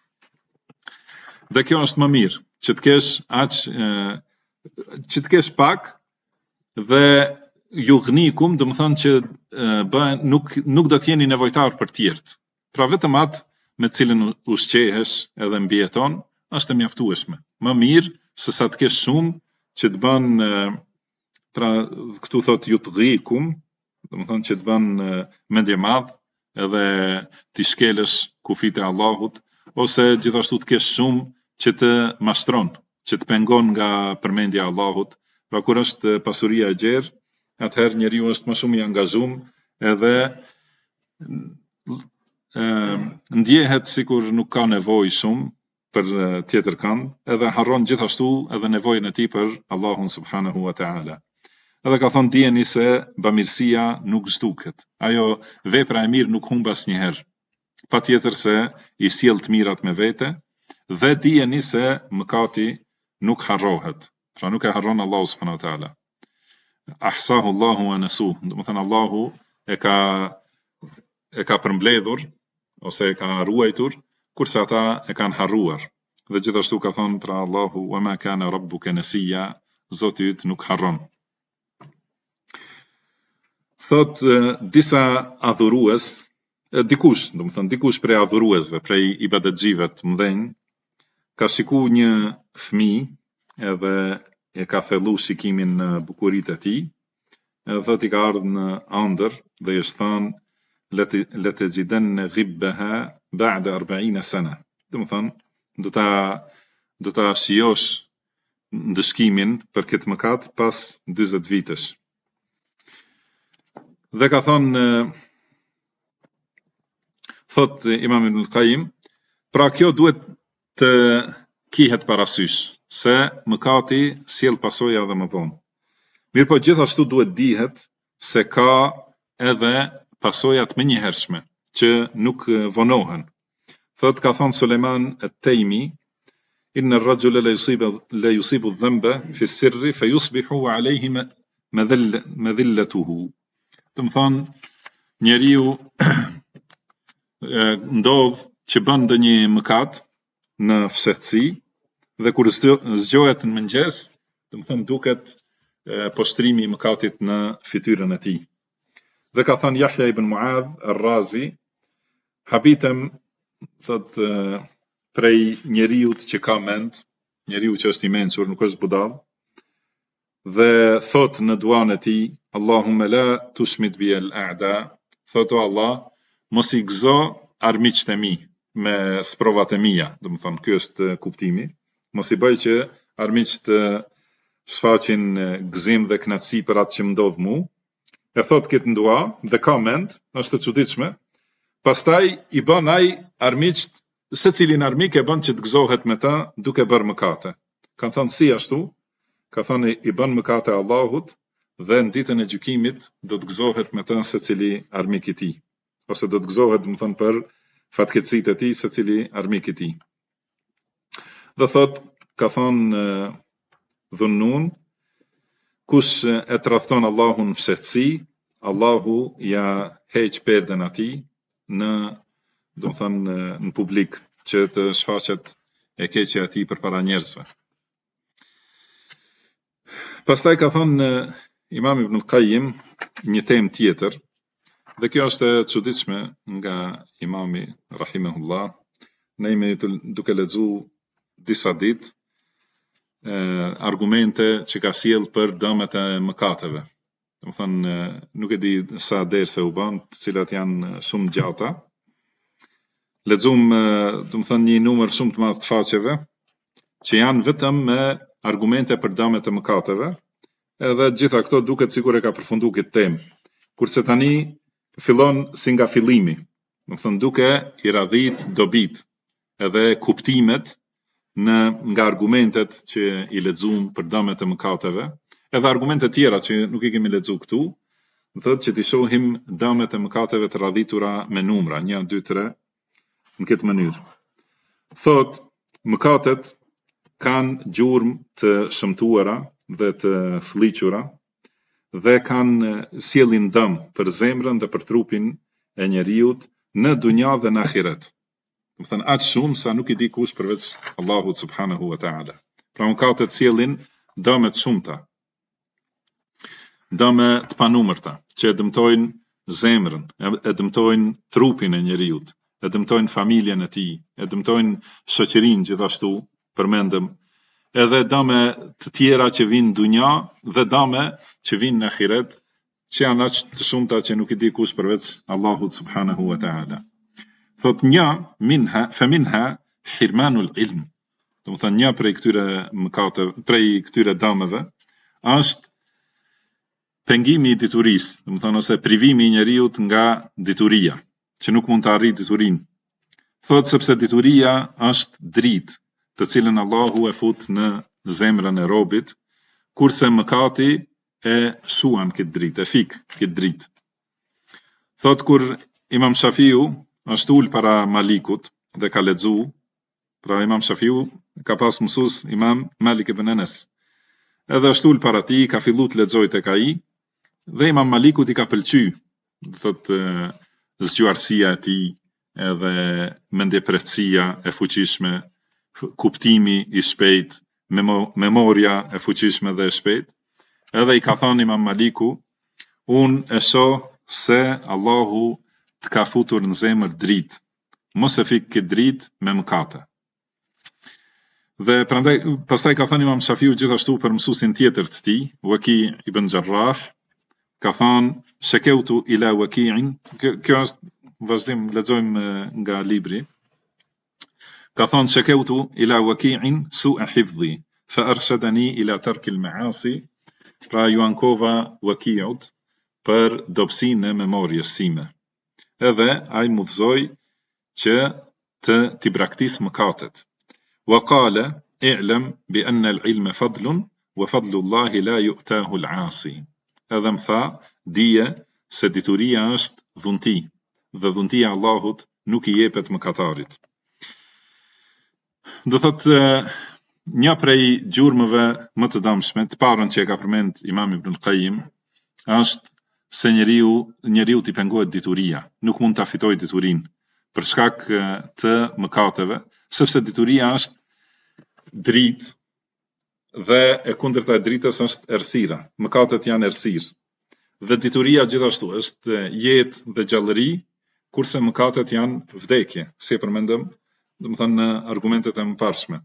Dhe kjo është më mirë, që të kesh që të kesh pak dhe ju gënikum, do të thonë që nuk do të jeni nevojtar për tjerët. Pra vetëm atë me cilën ushqehesh edhe mbijeton është e mjaftueshme. Më mirë se sa të kesh shumë që të bën, pra këtu thotë ju të gënikum, do të thonë që të bën mendje madh edhe ti shkelësh kufit e Allahut, ose gjithashtu të kesh shumë që të mashtron, që të pengon nga përmendja e Allahut. Pra kur është pasuria e gjerë, atëherë njeriu është më shumë i angazhuar edhe ndjehet sikur nuk ka nevojë shumë për tjetër kënd, edhe harron gjithashtu edhe nevojën e tij për Allahun subhanahu wa taala. Edhe ka thonë dijeni se bamirësia nuk zhduket. Ajo vepra e mirë nuk humb asnjëherë. Patjetër se i sjell të mirat me vete dhe dijeni se mëkati nuk harrohet. Pra nuk e harron Allahu subhanahu wa taala. Ahsahu Allahu wa nasu. Do të thënë Allahu e ka përmbledhur ose e ka ruajtur, kurse ata e kanë harruar. Dhe gjithashtu ka thënë pra Allahu wa ma kana rabbuka nasiya, Zoti yt nuk harron. Thot disa adhurues, dikush prej adhuruesve, prej ibadetxhive të mëdhenj, ka shiku një fëmijë edhe e ka thellu shikimin në bukuritë e tij, edhe thot i ka ardhur në ëndër dhe i është thënë latajidanna ghibbaha ba'da 40 sana. Domethënë do ta shijosh ndëshkimin për këtë mëkat pas 40 vitesh. Dhe ka thonë, thot Imam Ibn al-Qayyim, pra kjo duhet të kihet parasysh, se mëkati sjell pasoja edhe më vonë. Mirë po gjithashtu duhet dihet se ka edhe pasojat menjëhershme, që nuk vonohen. Thot ka thonë Suleiman at-Taymi, inna ar-rajula la yusibu adh-dhanba fi as-sirri fa yusbihu alayhi madhillatuhu. Të më thonë, njeriu ndodh që bën ndonjë mëkat në fshehtësi dhe kur zgjohet në mëngjes, të më thonë duket poshtrimi i mëkatit në fytyrën e tij. Dhe ka thënë Yahya ibn Muadh ar-Razi, habitem thot prej njeriut që ka mend, njeriu që është i mençur, nuk është budall, dhe thot në duan e tij, Allahumma la tushmit bi al-a'da, thot o Allah, mos i gëzo armiqtë e mi me sprovat e mia, do të thonë ky është kuptimi, mos i bëj që armiqtë shfaqin gëzim dhe kënaqësi për atë që më ndodh mu. E thot këtë ndua dhe ka mend, është e çuditshme. Pastaj i bën ai armiqt, secilin armik e bën që të gëzohet me ta duke bërë mëkate. Kan thënë si ashtu? Ka thënë i bën mëkate Allahut dhe në ditën e gjykimit do të gëzohet me ta secili armik i tij. Ose do të gëzohet, do të thonë, për fatkeqësitë e tij secili armik i tij. Dhe thot, ka thënë Dhunnun, kush e tradhton Allahun në fshehtësi, Allahu ja heq perden atij në, do të thonë, në publik, që të shfaqet e keqja e tij përpara njerëzve. Pastaj ka thënë Imam Ibn al-Qayyim një temë tjetër, dhe kjo është e çuditshme nga Imami rahimahullah. Ne jemi duke lexuar disa ditë argumente që ka sjell për dëmet e mëkateve. Do të thonë, nuk e di sa derse u bën, të cilat janë shumë gjata. Lexuam, do të thonë, një numër shumë të madh të faqeve që janë vetëm me argumente për dëmet e mëkateve, edhe gjitha këto duket sikur e ka përfunduar këtë temë. Kurse tani fillon si nga fillimi, do të thonë duke i radhit dobit edhe kuptimet nga argumentet që i lexuam për dëmet e mëkateve, edhe argumente tjera që nuk i kemi lexuar këtu, do thotë që t'i shohim dëmet e mëkateve të radhitura me numra, 1, 2, 3, në këtë mënyrë. Thot, mëkatet kanë gjurmë të shëmtuara dhe të fëlliqura dhe kanë sjellin dëm për zemrën dhe për trupin e njeriut në dunja dhe në ahiret. Do të thënë aq shumë sa nuk i di kush përveç Allahut subhanahu wa taala. Pra mëkatet sjellin dëme të shumta, dëme të panumërta, që e dëmtojnë zemrën, e dëmtojnë trupin e njeriut, e dëmtojnë familjen e tij, e dëmtojnë shoqërinë gjithashtu, përmendëm, edhe dëme të tjera që vinë në dunja dhe dëme që vinë në ahiret, që janë aq të shumta që nuk i di kush përveç Allahut subhanahu wa taala. Thot një minha hirmanul ilm. Do të thënë një prej këtyre mëkateve, prej këtyre dëmeve është pengimi i diturisë, do të thënë ose privimi i njeriut nga dituria, që nuk mund të arrijë diturinë. Thot sepse dituria është dritë, të cilën Allahu e fut në zemrën e robit, kurse mëkati e shuan këtë dritë, e fik këtë dritë. Thot kur Imam Shafiu është ul para Malikut dhe ka lexu, pra Imam Shafiu ka pas mësues Imam Malik ibn Anas. Edhe është ul para tij, ka filluar të lexojë tek ai, dhe Imam Malikut i ka pëlqyer, thot zgjuarësia e tij, edhe mendjepretësia e fuqishme, kuptimi i shpejt, memoria e fuqishme dhe e shpejt. Edhe i ka thënë Imam Maliku, unë e shoh se Allahu të ka futur në zemër dritë. Mos e fik këtë dritë me mëkate. Dhe prandaj pastaj ka thënë Imam Shafiu gjithashtu për mësuesin tjetër të tij, Waki ibn Jarrah, ka thënë shakautu ila Waki'in, kjo është vazhdim, lexojmë nga libri. Ka thënë shakautu ila Waki'in su'a hifdhi fa arshadani ila tark al-ma'asi, pra ju ankova Waki'ut për dobësinë e memorjes time. Edhe ai më udhëzoi që të braktis mëkatet. Wa qala i'lam bi anna al-ilma fadlun wa fadlu Allahi la yu'tahu al-'asi. Edhe më tha, dije se dituria është dhunti, dhe dhuntia Allahut nuk i jepet mëkatarit. Do thotë, një prej gjurmëve më të dëmshme, të parën që e ka përmend Imam Ibn al-Qayyim, është se njeriu t'i pengohet dituria, nuk mund ta fitojë diturinë për shkak të mëkateve, sepse dituria është dritë dhe e kundërta e dritës është errësira. Mëkatet janë errësirë. Dhe dituria gjithashtu është jetë dhe gjallëri, kurse mëkatet janë vdekje, si e përmendëm, domethënë në argumentet e mëparshme.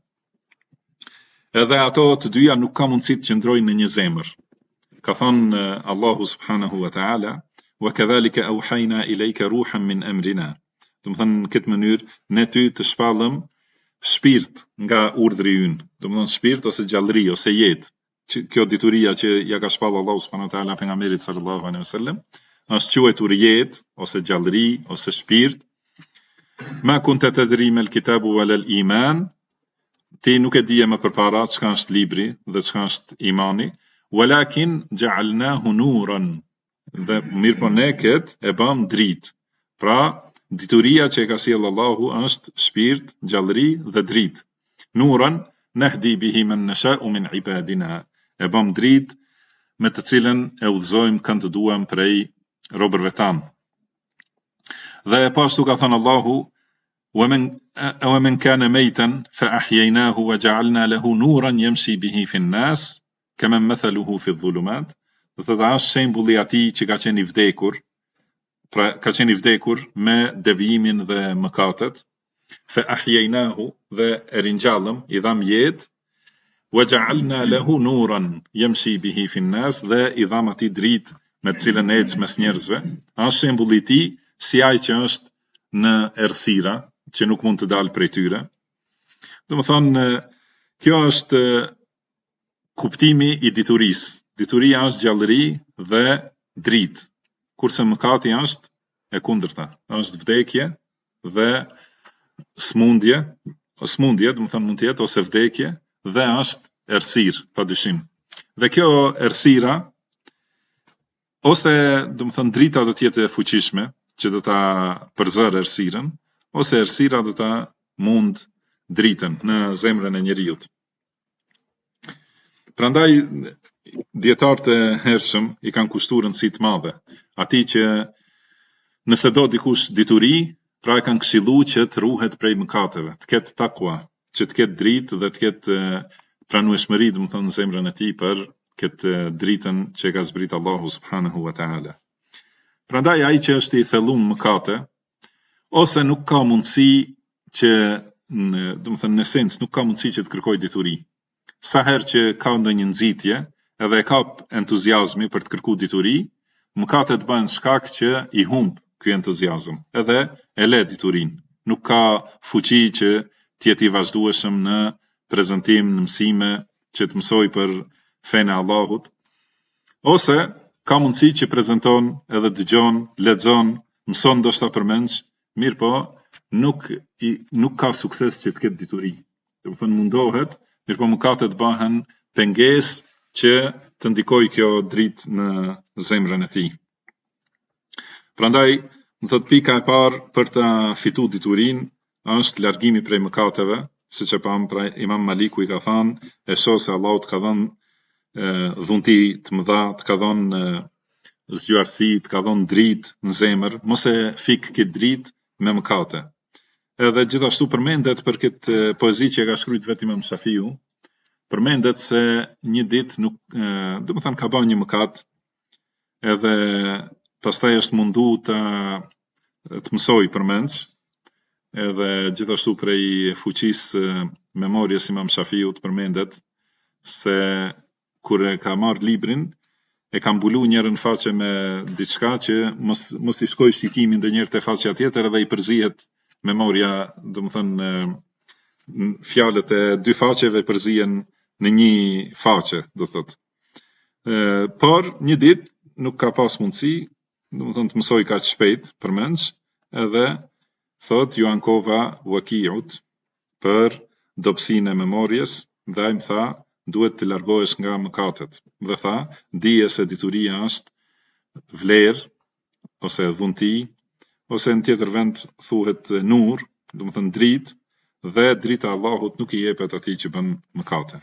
Edhe ato të dyja nuk ka mundësi të qëndrojnë në një zemër. Ka thënë Allahu subhanahu wa ta'ala, wa kadhalika awhayna ilayka ruhan min amrina. Domethënë në këtë mënyrë ne ty të shpallëm shpirt nga urdhri ynë. Domethënë shpirt ose gjallëri ose jetë. Kjo dituria që ja ka shpallë Allahu subhanahu wa ta'ala pejgamberit sallallahu alaihi wasallam, është quajtur jetë ose gjallëri ose shpirt. Ma kunta tadri mal kitabu wala al iman. Ti nuk e dije më përpara çka është libri dhe çka është imani, walakin ja'alnahu nuran. Dhe mirë po ne këtë e bëm dritë. Pra, dituria që e ka sjellë Allahu është shpirt, gjallëri dhe dritë. Nuran nahdi bihi man nasha'u min ibadina. E bëm dritë me të cilën e udhëzojmë kënd të duam prej robërve tanë. Dhe pashtu ka thënë Allahu, ومن كان ميتا فأحييناه وجعلنا له نورا يمشي به في الناس كمن مثله في الظلمات. Do të thotë shembulli i atij që ka qenë i vdekur, pra ka qenë i vdekur me devijimin dhe mëkatet, fa ahyaynahu, dhe e ringjallëm, i dham jetë, wa ja'alna lahu nuran yamshi bihi fi an-nas, dhe i dham atij dritë me të cilën ecë mes njerëzve. Është shembulli i tij si ai që është në errësira, që nuk mund të dalë prej tyre. Domethënë, kjo është kuptimi i diturisë. Dituria është gjallëri dhe dritë, kurse mëkati është e kundërta, është vdekje dhe smundje, domethënë mund të jetë ose vdekje dhe është errësirë, padyshim. Dhe kjo errësira, ose domethënë drita do të jetë e fuqishme, që do ta përzërë errësirën, ose errësira do ta mund dritën në zemrën e njeriut. Prandaj dietarët e hershëm i kanë kushtuar rëndësi të madhe atij që nëse do dikush dituri, pra e kanë këshilluar që të ruhet prej mëkateve, të ketë takwa, që të ketë dritë dhe të ketë pranueshmëri, domethënë në zemrën e tij për këtë dritën që ka zbrit Allahu subhanahu wa ta'ala. Prandaj ai që është i thellum mëkate, ose nuk ka mundësi që, domethënë në esencë nuk ka mundësi që të kërkojë dituri. Sa herë që ka ndonjë nxitje, edhe e kap entuziazmi për të kërkuar dituri, mëkatet bëhen shkak që i humb ky entuziazëm, edhe e le diturinë. Nuk ka fuqi që të jetë i vazhdueshëm në prezantim, në mësime, që të mësoj për fenë e Allahut, ose ka mundësi që prezanton edhe dëgjon, lexon, mëson ndoshta përmendsh, mirë po nuk ka sukses që të ketë dituri. Domethënë mundohet, mirë po mëkatet bëhen pengesë që të ndikojë kjo dritë në zemrën e tij. Prandaj, më thot pika e parë për të fituar diturinë është largimi prej mëkateve, siç e pam pra Imam Maliku i ka thënë, e shoh se Allahu të ka dhënë dhunti të mëdha, të ka dhënë zgjuarsi, të ka dhënë dritë në zemër, mos e fik këtë dritë me mëkate. Edhe gjithashtu përmendet për këtë poezi që e ka shkruajtur vetëm Imam Shafiu, përmendet se një ditë nuk, domethënë ka bërë një mëkat, edhe pastaj është mundu të mësoj përmendës, edhe gjithashtu prej fuqisë memorjes Imam Shafiut përmendet se kur e ka marrë librin e ka mbulu njërën faqe me diçka që mos i shkoj shikimin ndonjëherë te faqja tjetër edhe i përzihet memoria, domethënë fjalët e dy faqeve përzihen në një faqe, do thotë. Por një ditë nuk ka pas mundësi, domethënë të mësoj kaq shpejt përmendsh, edhe thot ju ankova Wakiut për dobësinë e memorjes dhe ai më tha duhet të largohesh nga mëkatet. Dhe tha, dije se dituria është vlerë ose dhunti, ose në tjetër vend thuhet nur, domethënë dritë, dhe drita e Allahut nuk i jepet atij që bën mëkate.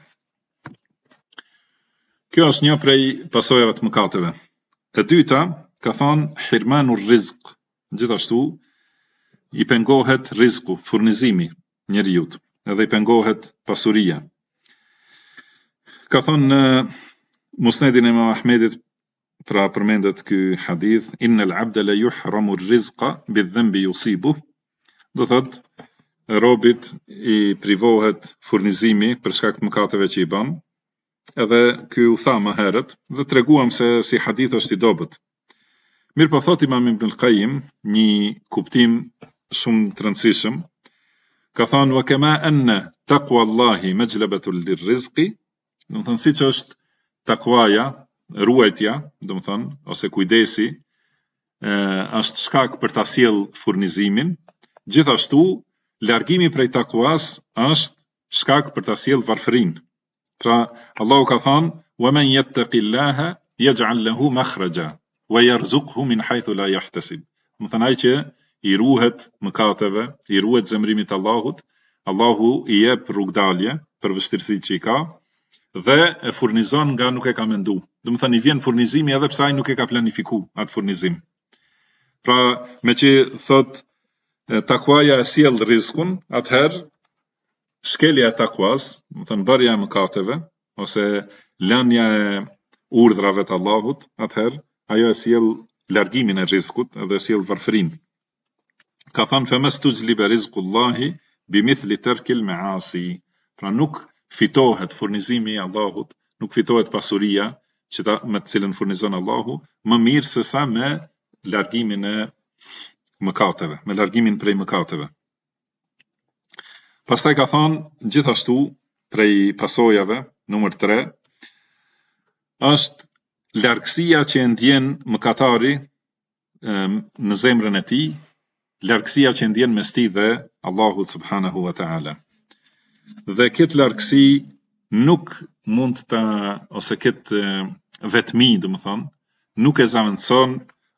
Kjo është një prej pasojave të mëkateve. E dyta, ka thonë hirmanur rizq, gjithashtu i pengohet rizku, furnizimi njeriut, edhe i pengohet pasuria. Ka thonë në Musnedin e Imam Ahmedit, pra përmendet ky hadith, innal abda la yuhramu rizqa bidhanbi yusibu, do thot robit i privohet furnizimi për shkak të mëkateve që i bën. Edhe ky u tha më herët dhe treguam se si hadith është i dobët. Mirë po thot Imam Ibn al-Qayyim një kuptim shumë të rëndësishëm, ka thonë wa kama anna taqwa Allahi majlabatul lirrizqi, do të thonë siç është takwaja, ruajtja, do të thonë ose kujdesi është shkak për ta sjell furnizimin, gjithashtu largimi prej takwas është shkak për ta sjell varfërinë. Pra Allahu ka thonë wa man yattaqillaha yaj'al lahu makhraja wa yarzuqhu min haythu la yahtasib. Do të thonë ai që i ruhet mëkateve, i ruhet zemrimit Allahut, Allahu i jep rrugdalje për vështirësitë që i ka dhe e furnizon nga nuk e ka mendu. Do të thonë i vjen furnizimi edhe pse ai nuk e ka planifikuar atë furnizim. Pra me që thot takwaja e sjell rrezikun, atëherë shkelja e takwas, do të thënë bërja e mëkateve ose lënia e urdhrave të Allahut, atëherë ajo e sjell largimin e rrezikut dhe sjell varfërinë. Ka thënë famastujliba rizqullahi bimithli tarkil maasi. Pra nuk fitohet furnizimi i Allahut, nuk fitohet pasuria me të cilën furnizon Allahu, më mirë se sa me largimin e mëkateve, me largimin prej mëkateve. Pastaj ka thonë gjithashtu prej pasojave, numër 3, është largësia që e ndjen mëkatari në zemrën e tij, largësia që ndjen mes tij dhe Allahut subhanahu wa ta'ala. Dhe këtë largësi nuk mund të, ose këtë vetmi, do të thonë, nuk e zaventson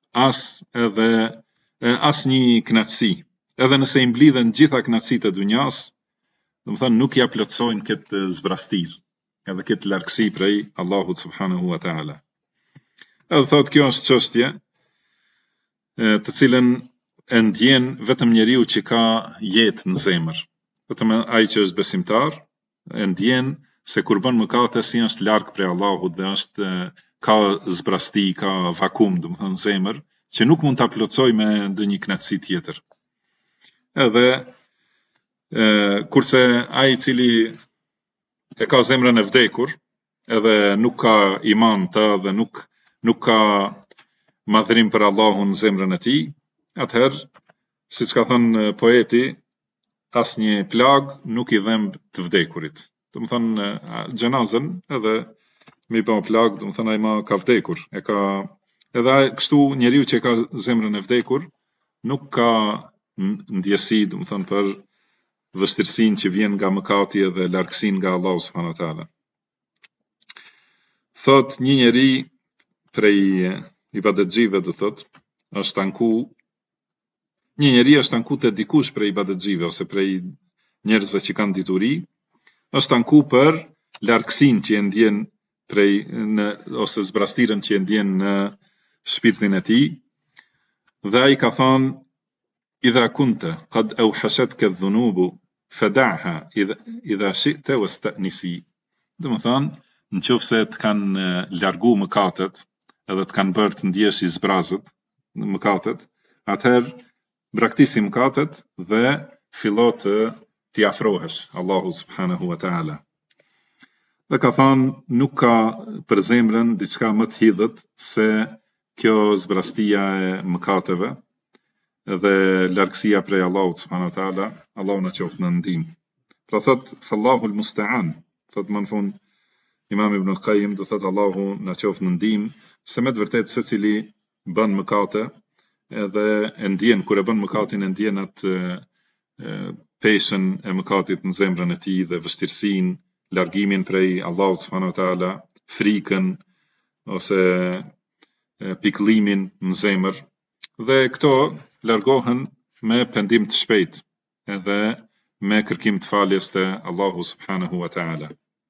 as një kënaqësi. Edhe nëse i mblidhen gjitha kënaqësitë e dunjas, do të thonë nuk ja plotësojnë këtë zbrastir, edhe këtë largësi prej Allahut subhanahu wa ta'ala. Edhe thotë kjo është çështje të cilën e ndjen vetëm njeriu që ka jetë në zemër. Vetëm ai që është besimtar e ndjen se kur bën mëkate si është larg prej Allahut dhe është ka zbrasti, ka vakum, do të thonë zemër, që nuk mund ta plotësoj me ndonjë kënaqësi tjetër. Edhe kurse ai i cili e ka zemrën e vdekur, edhe nuk ka iman të dhe nuk ka madhërim për Allahun në zemrën e tij, atëherë, siç ka thënë poeti, asnjë plag nuk i dhemb të vdekurit. Do të thonë xhenazën edhe me i bë plag, do të thonë ai më ka vdekur. Edhe kështu njeriu që ka zemrën e vdekur nuk ka ndjesi, do të thonë për vështirësinë që vjen nga mëkati dhe largësinë nga Allahu subhanahu wa taala. Thot një njeri prej ibadetxhive, do thot, është anku një njeri është anku te dikush prej ibadetxhive ose prej njerëzve që kanë dituri, është anku për largësinë që e ndjen ose zbrastirën që e ndjen në shpirtin e tij, dhe ai ka thënë idha kunta qad awhashatka adh-dhunubu fada'ha idha shi'ta wastanisi. Do të thonë, nëse të kanë largu mëkatet edhe të kanë bërë të ndjesh i zbrazët në mëkatet, atëherë braktisi mëkatet dhe fillo t'i afrohesh Allahu subhanahu wa ta'ala. Dhe ka thënë, nuk ka për zemrën diçka më të hidhët se kjo zbrastia e mëkateve dhe largësia prej Allahut subhanahu wa ta'ala. Allahu na qoftë në ndihmë. Pra thot, Allahu al-musta'an, thot më në fund Imam Ibn al-Qayyim, do thot Allahu na qoftë në ndihmë, se me të vërtetë secili bën mëkate edhe e ndjen, kur e bën mëkatin e ndjen atë peshën e mëkatit në zemrën e tij dhe vështirësinë, largimin prej Allahut subhanahu wa ta'ala, frikën ose pikëllimin në zemër, dhe këto largohen me pendim të shpejt edhe me kërkim të faljes të Allahu subhanahu wa ta'ala.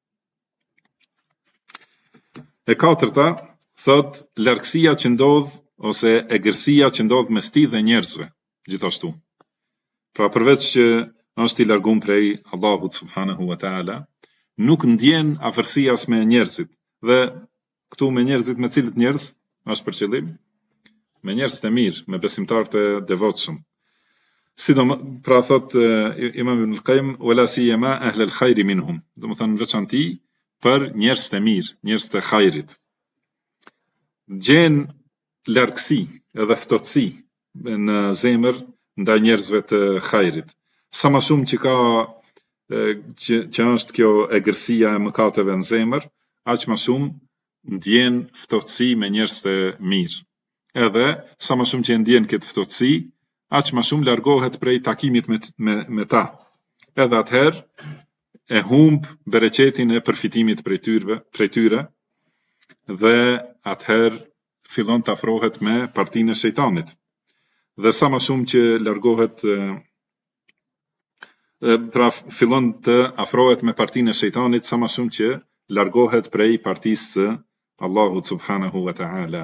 E katërta, thot largësia që ndodh ose egërsia që ndodh mes tij dhe njerëzve, gjithashtu. Pra përveç që është i larguar prej Allahut subhanahu wa ta'ala, nuk ndjen afërsi as me njerëzit. Dhe këtu me njerëzit, me cilët njerëz është për qëllim? Me njerëz të mirë, me besimtarët e devotshëm. Pra thot Imam Ibn al-Qayyim, wala siyama ahl al-khair minhum. Do të thonë veçanti për njerëz të mirë, njerëz të hajrit. Gjen largësi edhe ftohtësi në zemër ndaj njerëzve të hajrit. Sa më shumë që ka që është kjo egërsia e mëkateve në zemër, aq më shumë ndjen ftohtësi me njerëz të mirë. Edhe sa më shumë që ndjen këtë ftohtësi, aq më shumë largohet prej takimit me ta. Edhe atëherë e humb bereqetin e përfitimit prej tyre dhe atëherë fillon të afrohet me partinë e shejtanit. Dhe sa më shumë që largohet, pra fillon të afrohet me partinë e shejtanit, sa më shumë që largohet prej partisë së Allahut subhanahu wa ta'ala.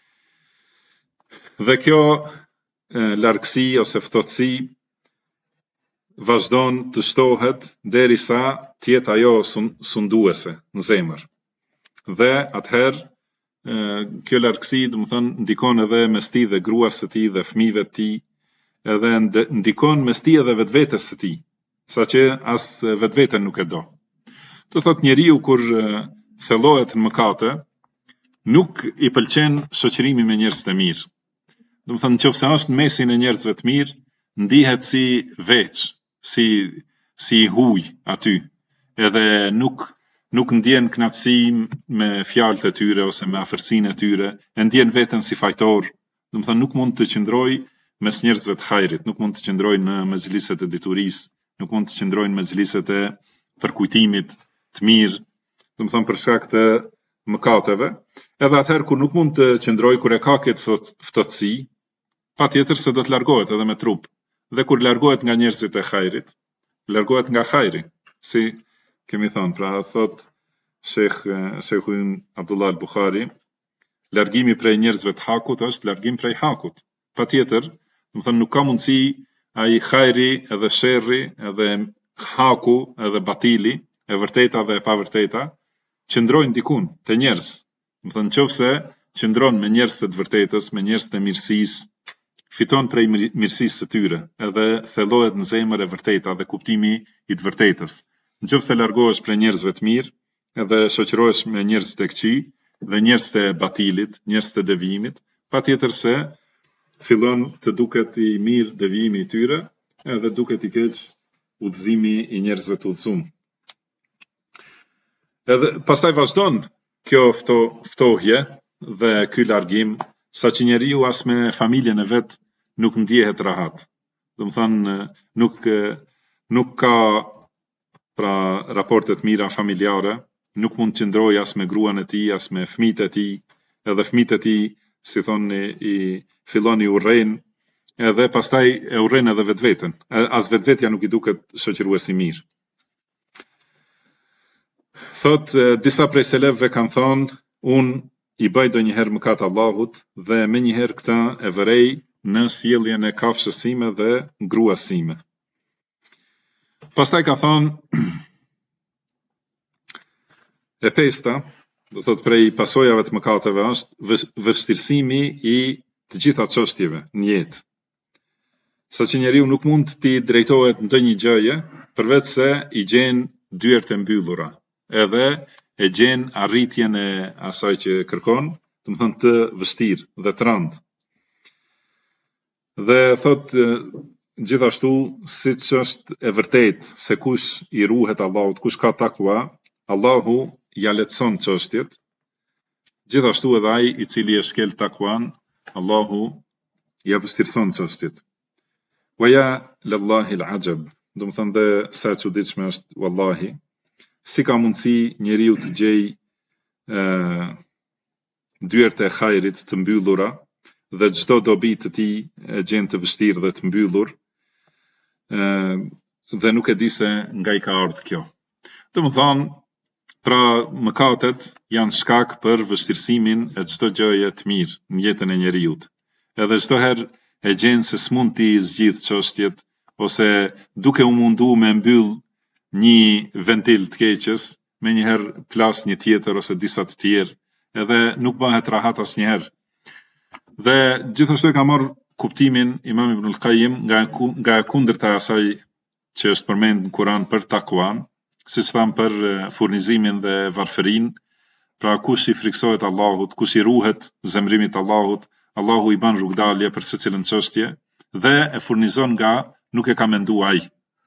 Dhe kjo largësi ose ftohtësi vazhdon të shtohet derisa të jetë ajo sunduese në zemër. Dhe atëherë kjo largësi, do të thonë, ndikon edhe mes tij dhe gruas së tij dhe fëmijëve të tij, edhe ndikon mes tij edhe vetvetes së tij, saqë as vetveten nuk e do. Do thotë njeriu kur thellohet në mëkate, nuk i pëlqen shoqërimi me njerëz të mirë. Do të thonë, nëse është në mesin e njerëzve të mirë, ndihet si veç, si huj aty, edhe nuk ndjen kënaqësi me fjalët e tyre ose me afërsinë e tyre, e ndjen veten si fajtor. Do të thonë, nuk mund të qëndrojë mes njerëzve të hajrit, nuk mund të qëndrojë në mezhliset e diturisë, nuk mund të qëndrojë në mezhliset e përkujtimit të mirë, do të thonë për shkak të mëkateve. Edhe atëherë kur nuk mund të qëndrojë, kur e ka këtë ftohtësi, patjetër se do të largohet edhe me trup. Dhe kur largohet nga njerëzit e hajrit, largohet nga hajri, si kemi thënë. Pra thot Sheikhu Abdullah al-Bukhari, largimi prej njerëzve të hakut është largim prej hakut. Patjetër, do të thonë, nuk ka mundësi ai hajri edhe sherri edhe haku edhe batili, e vërteta dhe e pavërteta, qëndrojnë dikun te njerëz. Do të thonë, nëse qëndron me njerëz të vërtetës, me njerëz të mirësisë, fiton prej mirësisë së tyre, edhe thellohet në zemër e vërteta dhe kuptimi i të vërtetës. Nëse largohesh prej njerëzve të mirë, edhe shoqërohesh me njerëz të këqij dhe njerëz të batilit, njerëz të devijimit, patjetër se fillon të duket i mirë devijimi i tyre, edhe duket i keq udhëzimi i njerëzve të udhëzuar. Edhe pastaj vazhdon kjo ftohje dhe ky largim, saqë njeriu as me familjen e vet nuk ndjehet rahat. Do të thonë, nuk ka pra raporte të mira familjare, nuk mund të qëndrojë as me gruan e tij, as me fëmijët e tij, edhe fëmijët e tij, si thoni, i fillon i urrejnë, edhe pastaj e urrejnë edhe vetveten. As vetvetja nuk i duket shoqërues i mirë. Thot, disa prej selefëve kanë thonë, unë i bëj ndonjëherë mëkat Allahut dhe menjëherë këtë e vërej në sjelljen e kafshës sime dhe gruas sime. Pastaj ka thonë, e pesta, do thot prej pasojave të mëkateve është vështirësimi i të gjitha çështjeve në jetë. Saqë njeriu nuk mund t'i drejtohet ndonjë gjëje përveç se i gjen dyert e mbyllura, edhe e gjen arritjen e asaj që kërkon, do të thënë të vështirë dhe të rëndë. Dhe thot gjithashtu, siç është e vërtetë se kush i ruhet Allahut, kush ka takwa, Allahu ja lehtëson çështjet. Gjithashtu edhe ai i cili e shkel takwan, Allahu ja vështirëson çështjet. Wa ya lillahi al-ajab, do të thënë dhe sa e çuditshme është wallahi, si ka mundësi njeriu të gjej dyert e hajrit të mbyllura dhe çdo dobi të tij e gjen të vështirë dhe të mbyllur, dhe nuk e di se nga i ka ardhur kjo. Do të thonë, pra mëkatet janë shkak për vështirësimin e çdo gjëje të mirë në jetën e njeriut. Edhe çdo herë e gjen se s'mund t'i zgjidh çështjet, ose duke u mundu me mbyll një ventil të keqës, me njëherë plas një tjetër ose disa të tjerë, edhe nuk bëhet rahat asnjëherë. Dhe gjithashtu e ka marrë kuptimin Imam Ibn al-Qayyim nga e kundërta e asaj që është përmend në Kur'an për takwan, siç tham për furnizimin dhe varfërinë, pra kush i friksohet Allahut, kush i ruhet zemrimit Allahut, Allahu i ban rrugdalje për secilën çështje dhe e furnizon nga nuk e ka menduar ai.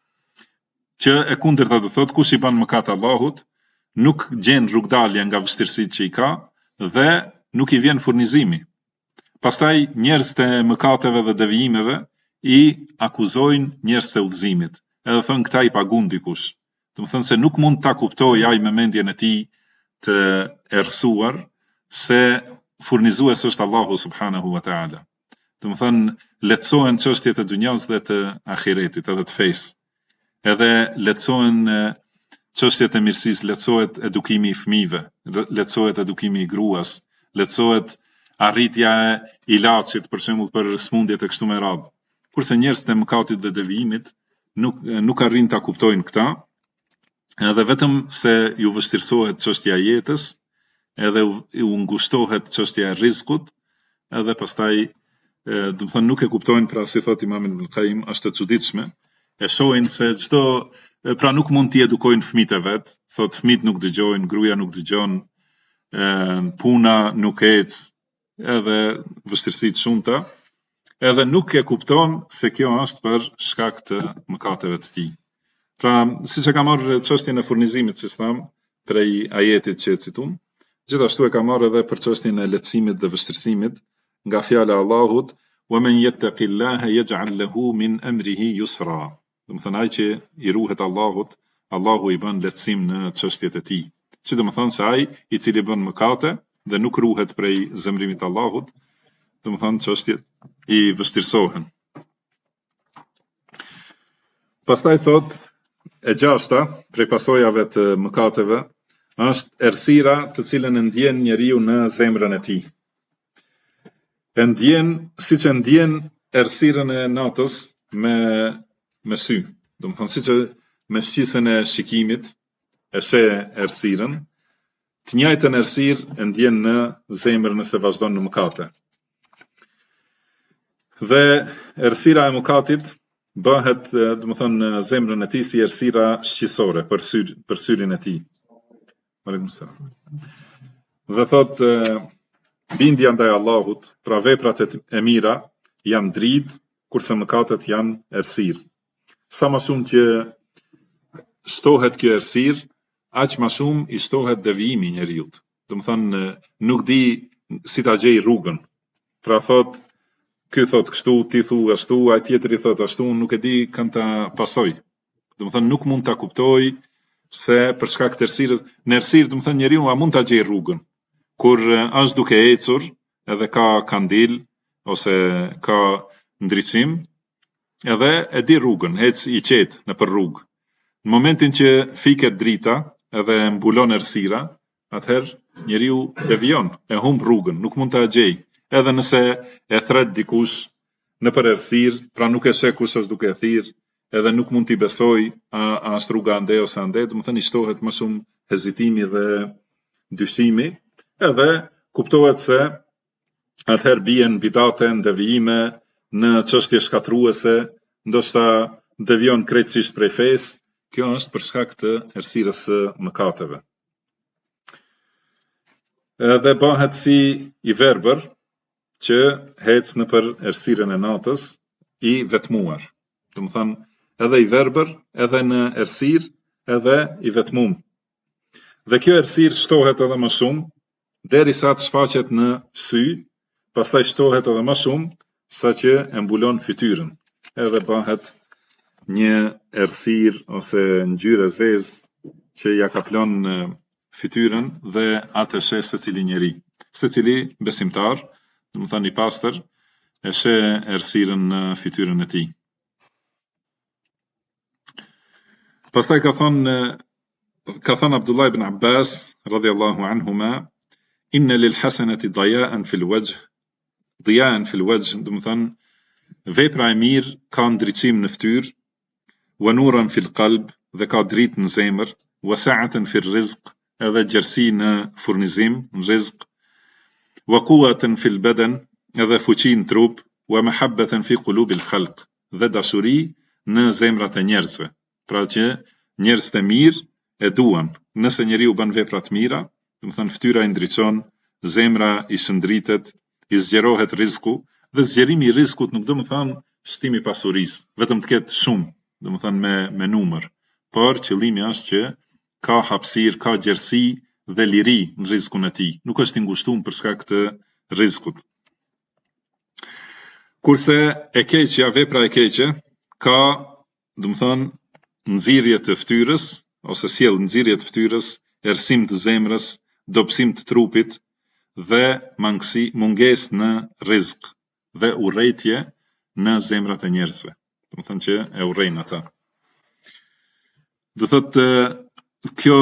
Që e kundërta do thot kush i ban mëkat Allahut, nuk gjen rrugdalje nga vështirësitë që i ka dhe nuk i vjen furnizimi. Pastaj njerëz të mëkateve dhe devijimeve i akuzojnë njerëz të udhëzimit. Edhe thënë këta i pagun dikush. Do të thënë se nuk mund ta kuptojë ai me mendjen e tij të errësuar se furnizues është Allahu subhanahu wa taala. Do të thënë lehtësohen çështjet e dunjas dhe të ahiretit, edhe të fesë. Edhe lehtësohen çështjet e mirësisë, lehtësohet edukimi i fëmijëve, lehtësohet edukimi i gruas, lehtësohet arritja e ilaçit për shembull për smundjet e kështu me radhë. Kurse njerëzit e mëkatit dhe devijimit nuk arrin ta kuptojnë këtë, edhe vetëm se ju vështirësohet çështja e jetës, edhe u ngushtohet çështja e rrezikut, edhe pastaj do të thënë nuk e kuptojnë, pra si thot Imam Ibn al-Qayyim, është e çuditshme, e shohin se çdo, pra nuk mund t'i edukojnë fëmijët e vet, thot fëmijët nuk dëgjojnë, gruaja nuk dëgjon, puna nuk ec, edhe vështirësi të shumta, edhe nuk e kupton se kjo është për shkak të mëkateve të tij. Pra, siç e ka marrë çështjen e furnizimit, siç tham, prej ajetit që e citum, gjithashtu e ka marrë edhe për çështjen e lehtësimit dhe vështirësimit nga fjala e Allahut, "Wa man yattaqillaha yaj'al lahu min amrihi yusra." Do të thënë ai që i ruhet Allahut, Allahu i bën lehtësim në çështjet e tij. Që do të thonë se ai i cili bën mëkate dhe nuk ruhet prej zemrimit të Allahut, do të thonë çështjet i vështirësohen. Pastaj thot e gjashta prej pasojave të mëkateve është errësira të cilën e ndjen njeriu në zemrën e tij. E ndjen siç e ndjen errësirën e natës me sy. Do të thonë siç me shqisën e shikimit e sheh errësirën, të njëjtën errësirë e ndjen në zemër nëse vazhdon në mëkate. Dhe errësira e mëkatit bëhet, do të thonë, në zemrën e tij si errësira shqisore për syrin e tij. Aleikum selam. Dhe thot bindja ndaj Allahut, pra veprat e mira janë dritë, kurse mëkatet janë errësirë. Sa më shumë që shtohet kjo errësirë, aq më shumë i shtohet devijimi i njeriu. Do të thonë nuk di si ta gjej rrugën. Pra thot ky thot kështu, ti thua ashtu, ai tjetri thot ashtu, nuk e di kanë ta pasoj. Do të thonë nuk mund ta kuptoj se për shkak të errësirës, në errësirë do të thonë njeriu a mund ta gjej rrugën. Kur është duke ecur, edhe ka kandil ose ka ndriçim, edhe e di rrugën, ec i qetë nëpër rrugë. Në momentin që fiket drita edhe mbulon errësira, atëherë njeriu devijon, e humb rrugën, nuk mund ta gjej. Edhe nëse e thret dikush nëpër errësirë, pra nuk e sheh kush është duke e thirr, edhe nuk mund t'i besoj a është rruga ande ose ande, do të thënë i shtohet më shumë hezitimi dhe dyshimi, edhe kuptohet se atëherë bien bidate, devijime në çështje shkatruese, ndoshta devion krejtësisht prej fesë. Kjo është për shkak të errësirës së mëkateve. Edhe bëhet si i verbër që hec në për errësirën e natës i vetmuar. Domethënë edhe i verbër, edhe në errësirë, edhe i vetmum. Dhe kjo errësirë shtohet edhe më shumë derisa të shfaqet në sy, pastaj shtohet edhe më shumë saqë e mbulon fytyrën. Edhe bëhet një errësirë ose ngjyrë zezë që ja kaplon fytyrën dhe atë sheh secili njeri. Secili besimtar, domethënë i pastër, e sheh errësirën në fytyrën e tij. Pastaj ka thënë Abdullah ibn Abbas radhiyallahu anhuma, inna lil hasanati diya'an fil wajh, domethënë vepra e mirë ka ndriçim në fytyrë, wa nuran fil qalb, dhe ka dritë në zemër, wa sa'atan fil rizq, edhe gjersi në furnizim, në rizq, wa quwwatan fil badan, edhe fuqi në trup, wa mahabbatan fi qulubil khalq, dhe dashuri në zemrat e njerëzve. Pra që njerëzit e mirë e duan. Nëse njeriu bën vepra të mira, domethënë fytyra i ndriçon, zemra i shndritet, i zgjerohet rizku, dhe zgjerimi i rizkut nuk do të thonë shtimi i pasurisë, vetëm të ketë shumë, domethënë me numër, por qëllimi është që ka hapësirë, ka gjersi dhe liri në rizkun e tij, nuk është i ngushtuar për shkak të rizkut. Kurse e keqja, vepra e keqe, ka, domethënë, nxirje të fytyrës, ose sjell nxirje të fytyrës, errësim të zemrës, dobësim të trupit dhe mungesë në rizq dhe urrëtie në zemrat e njerëzve. Domethënë që e urrejnë ata. Do thotë kjo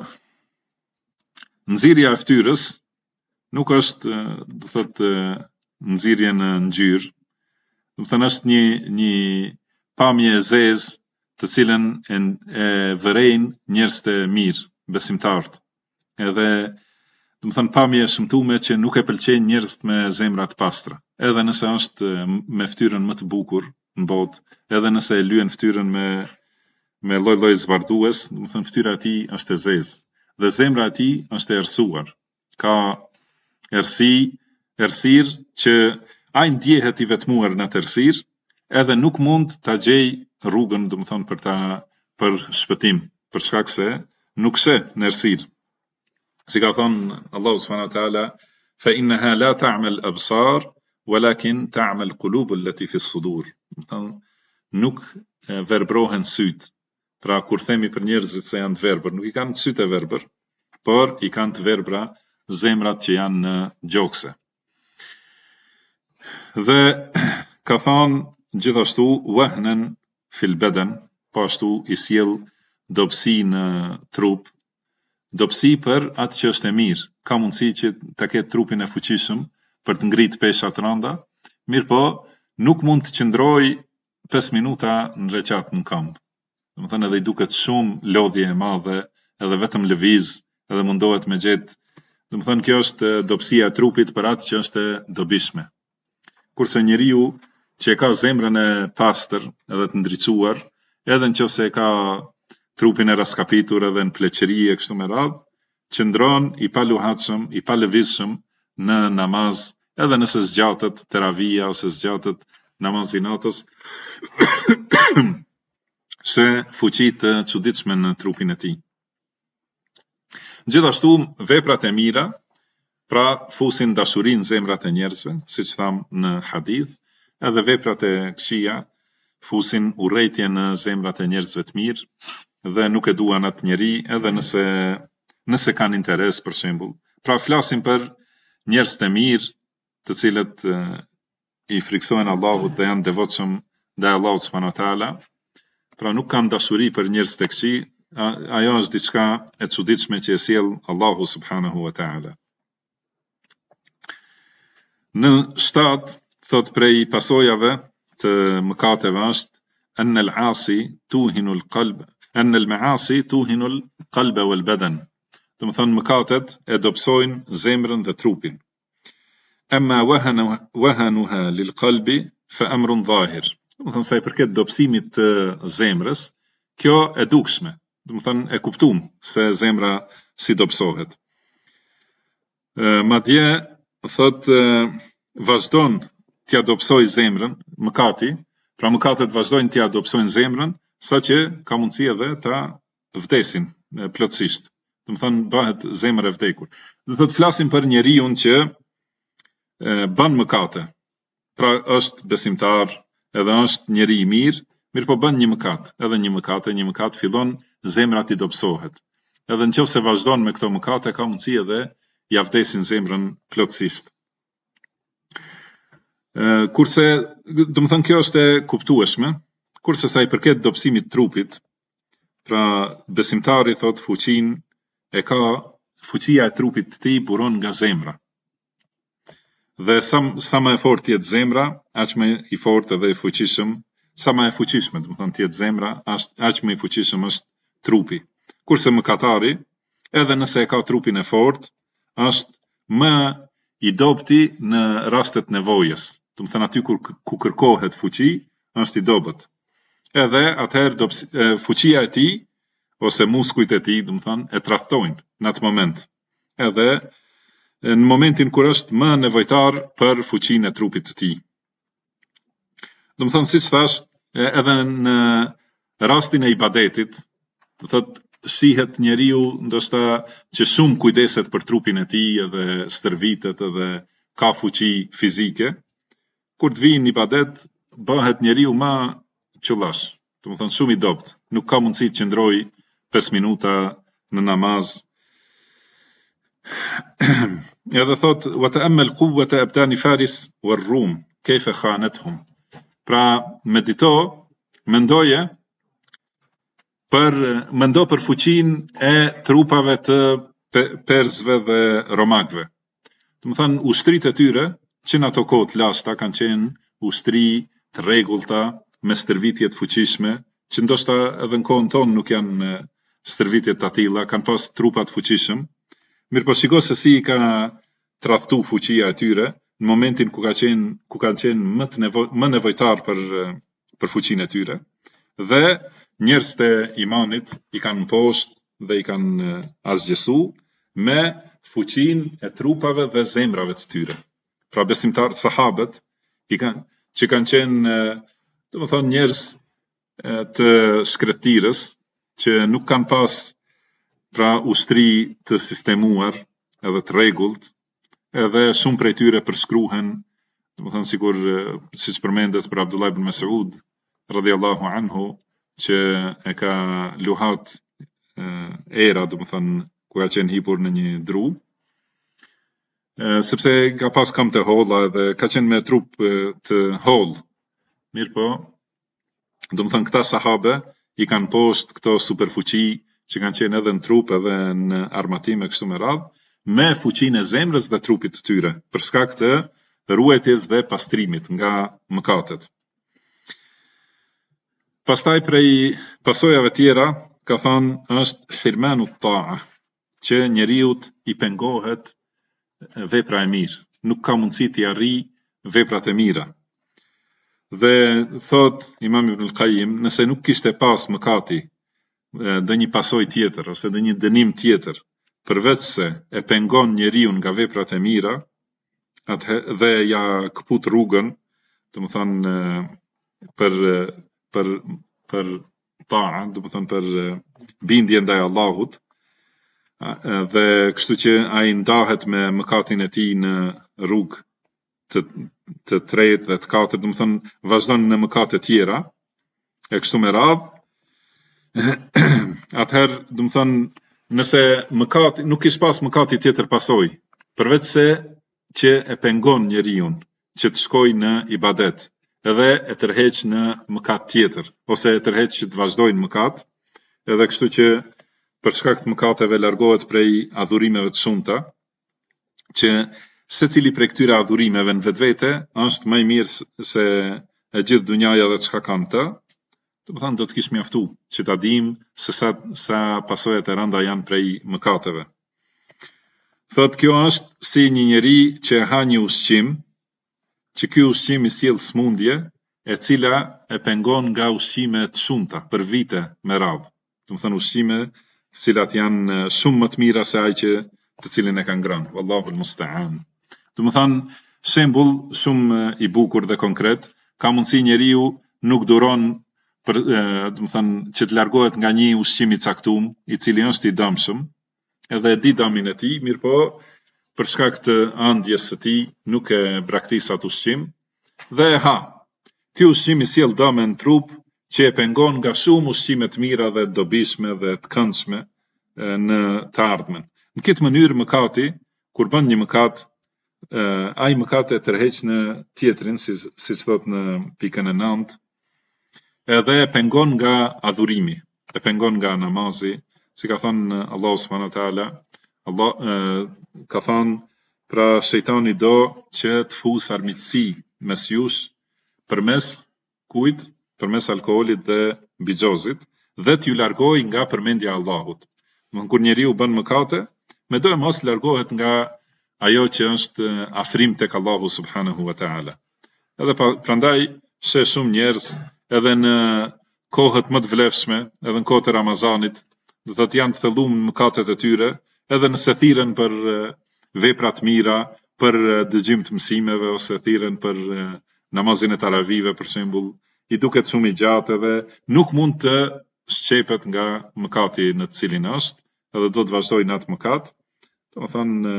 nxirja e fytyrës nuk është, do thotë, nxirje në ngjyrë. Domethënë është një pamje e zezë të cilën e vërejnë njerëz të mirë, besimtarët. Edhe, domethënë, pamje e shëmtuar që nuk e pëlqejnë njerëzit me zemra të pastra. Edhe nëse është me fytyrën më të bukur në botë, edhe nëse e lyen fytyrën me lloj-lloj zbardhues, domethënë fytyra e tij është e zezë dhe zemra e tij është e errësuar. Ka errësirë që ai ndjehet i vetmuar në atë errësirë, edhe nuk mund ta gjej rrugën, domethënë për shpëtim, për shkak se nuk sheh në errësirë. Si ka thënë Allahu subhanahu wa taala, fa innaha la ta'mal absar walakin ta'mal qulub allati fi as-sudur. Domethënë nuk verbrohen syt. Pra kur themi për njerëzit se janë të verbër, nuk i kanë syt e verbër, por i kanë të verbra zemrat që janë në gjokse. Dhe ka thënë gjithashtu wahnan fil badan, po ashtu i sjell dobësi në trup, dobësi për atë që është e mirë. Ka mundësi që ta ketë trupin e fuqishëm për të ngritë pesha të rënda, mirë po nuk mund të qëndroj 5 minuta në rekat në këmbë. Domethënë edhe i duket shumë lodhje e madhe, edhe vetëm lëviz, edhe mundohet me gjetë. Domethënë kjo është dobësia e trupit për atë që është e dobishme. Kurse njeriu që e ka zemrën e pastër edhe të ndriçuar, edhe nëse ka trupin e raskapitur edhe në pleqëri e kështu me radhë, qëndron i paluhatshëm, i palëvizshëm në namaz, edhe nëse zgjatet teravia ose zgjatet namazi natës, se fuqi të çuditshme në trupin e tij. Gjithashtu veprat e mira, pra fusin dashurinë në zemrat e njerëzve, siç tham në hadith, edhe veprat e këqija fusin urrëtie në zemrat e njerëzve të mirë dhe nuk e duan atë njeri, edhe nëse kanë interes, për shembull. Pra flasim për njerëz të mirë, të cilët i friksojnë Allahut dhe janë devotshëm ndaj Allahut subhanahu wa taala. Pra nuk kanë dashuri për njerëz të këqij, ajo është diçka e çuditshme që e sjell Allahu subhanahu wa taala. Në 7 thot prej pasojave të mëkateve është أن العاصي توهن القلب أن المعاصي توهن القلب والبدن. Do të thonë mëkatet e dobësojnë zemrën dhe trupin. Amma wahanuha lil qalbi fa amrun zahir. Do të thonë sa i përket dobësimit të zemrës, kjo e dukshme. Do të thonë e kuptuam se zemra si dobësohet. Madje thot vazhdon t'ja dobësoj zemrën, mëkati, pra mëkatet vazhdojnë t'ja dobësojnë zemrën, saqë ka mundësi edhe ta vdesin plotësisht. Do të thonë bëhet zemër e vdekur. Do të flasim për njeriu që bën mëkate. Pra është besimtar, edhe është njeri i mirë, mirë po bën një mëkat, edhe një mëkat fillon zemra t'i dobësohet. Edhe nëse vazhdon me këto mëkate, ka mundësi edhe ja vdesin zemrën plotësisht. Kurse, do të thënë kjo është e kuptueshme, kurse sa i përket dobësimit trupit, pra besimtari thot fuqin e ka, fuqia e trupit të tij buron nga zemra. Dhe sa më e fortë jetë zemra, aq më i fortë edhe i fuqishëm, sa më e fuqishme, do të thonë jetë zemra, aq më i fuqishëm është trupi. Kurse mëkatari, edhe nëse e ka trupin e fortë, është më i dobti në rastet nevojës. Do të thonë aty ku kërkohet fuqi, është i dobët. Edhe atëherë fuqia e tij ose muskujt e tij, do të thonë, e tradhtojnë në atë moment. Edhe në momentin kur është më nevojtar për fuqinë e trupit të tij. Do të thonë siç thash, edhe në rastin e ibadetit, do thotë shihet njeriu ndoshta që shumë kujdeset për trupin e tij, edhe stërvitet, edhe ka fuqi fizike. Kur të vijnë në ibadet, bëhet njeriu më qullash, do të thonë shumë i dopt, nuk ka mundësi të qëndrojë 5 minuta në namaz. Edhe thot wa ta'ammal quwwata abdani faris wal rum kayfa khanatuhum. Pra medito, mendo për fuqinë e trupave të persëve dhe romakëve. Do të thonë ushtritë e tyre që në ato kohë të lashta kanë qenë ushtri të rregullta me stërvitje të fuqishme, që ndoshta edhe në kohën tonë nuk janë stërvitje të tilla, kanë pas trupa të fuqishëm. Mirë po shiko se si ka tradhtu fuqia e tyre në momentin ku kanë qenë më nevojtar për fuqinë e tyre. Dhe njerëzit e imanit i kanë poshtë dhe i kanë asgjësu me fuqinë e trupave dhe zemrave të tyre. Pra besimtarët sahabët që kanë qenë, do të thonë, njerëz të shkretirës, që nuk kanë pas pra ushtri të sistemuar edhe të rregullt, edhe shumë prej tyre përshkruhen, do të thonë sikur siç përmendet për Abdullah ibn Mas'ud radhiyallahu anhu, që e ka luhat era, do të thonë ku ka qenë hipur në një dru, sepse ka pas kam të holla dhe ka qenë me trup të holl. Mirë po, do të thonë këta sahabe i kanë poshtë këto superfuqi që kanë qenë edhe në trup edhe në armatime kështu me radhë, me fuqinë e zemrës dhe trupit të tyre, për shkak të ruajtjes dhe pastrimit nga mëkatet. Pastaj prej pasojave tjera, ka thënë është hirmanu ta'a, që njeriu i pengohet vepra e mirë, nuk ka mundësi t'i arrijë veprat e mira. Dhe thot Imam Ibn al-Qayyim, nëse nuk kishte pas mëkati dhe një pasoj tjetër ose dhe një dënim tjetër, përveç se e pengon njeriu nga veprat e mira, dhe ja këput rrugën, do të thonë për ta'a, do të thonë për bindje ndaj Allahut, dhe kështu që ai ndahet me mëkatin e tij në rrugë të tretë dhe të katërt, do të thonë vazhdon në mëkate tjera, e kështu me radhë. Atëherë, do të thonë, nëse mëkati nuk kish pas mëkati tjetër pasoj, përveç se që e pengon njeriu që të shkojë në ibadet, edhe e tërheq në mëkat tjetër, ose e tërheq që të vazhdojnë mëkat, edhe kështu që për shkak të mëkateve largohet prej adhurimeve të shumta, që secili prej këtyre adhurimeve në vetvete është më i mirë se e gjithë dunjaja dhe çka kanë të. Do të thonë do të kish mjaftu që ta dim se sa pasojat e rënda janë prej mëkateve. Thot kjo është si një njeri që ha një ushqim, që ky ushqim I sjell smundje, e cila e pengon nga ushqime të shumta për vite me radhë. Do të thënë ushqime cilat janë shumë më të mira se ai që të cilin e ka ngrënë. Wallahu al-musta'an. Do të thënë shembull shumë I bukur dhe konkret, ka mundësi njeriu nuk duron për do të thënë që të largohet nga një ushqim I caktuar, I cili është I dëmshëm, edhe e di dëmin e tij, mirë po për shkak të ëndjes së tij nuk e braktis atë ushqim dhe e ha. Ky ushqim I sjell dëm në trup që e pengon nga shumë ushqime të mira dhe të dobishme dhe të këndshme në të ardhmen. Në këtë mënyrë mëkati, kur bën një mëkat, ai mëkat e tërheq në tjetrin, siç thot në pikën e 9, edhe e pengon nga adhurimi, e pengon nga namazi, si ka thënë Allahu subhanahu wa taala, Allah ka thënë pra shejtani do që të fusë armiqësi mes jush përmes kujt? Përmes alkoolit dhe bixhozit dhe t'ju largoj nga përmendja e Allahut. Kur njeriu bën mëkate, mendoj mos largohet nga ajo që është afrim tek Allahu subhanahu wa taala. Edhe prandaj she shumë njerëz edhe në kohët më të vlefshme, edhe në kohët e Ramazanit, do thotë janë të thelluar në mëkatet e tyre, edhe nëse thirren për vepra të mira, për dëgjim të mësimeve ose thirren për namazin e taravive për shembull, I duket shumë I gjatë edhe nuk mund të shqepet nga mëkati në të cilin është, edhe do të vazhdojë në atë mëkat. Do të thonë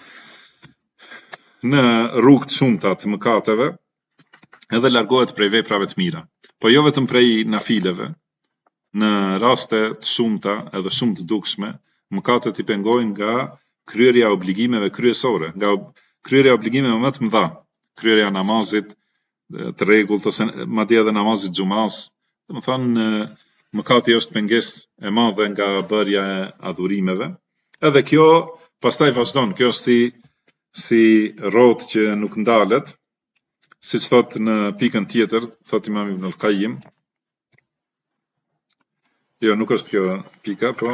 në rrugë të shumta të mëkateve, edhe largohet prej veprave të mira. Po jo vetëm prej nafileve, në raste të shumta edhe shumë të dukshme, mëkatet I pengojnë nga kryerja e obligimeve kryesore, nga kryerja e obligimeve më të mëdha, kryerja e namazit të rregullt ose madje edhe namazit xumas. Do të thonë mëkati është pengesë e madhe nga bërja e adhurimeve. Edhe kjo pastaj vazhdon, kjo është si rrotë që nuk ndalet, siç thot në pikën tjetër, thot Imam Ibn al-Qayyim. Jo, nuk është kjo pika, po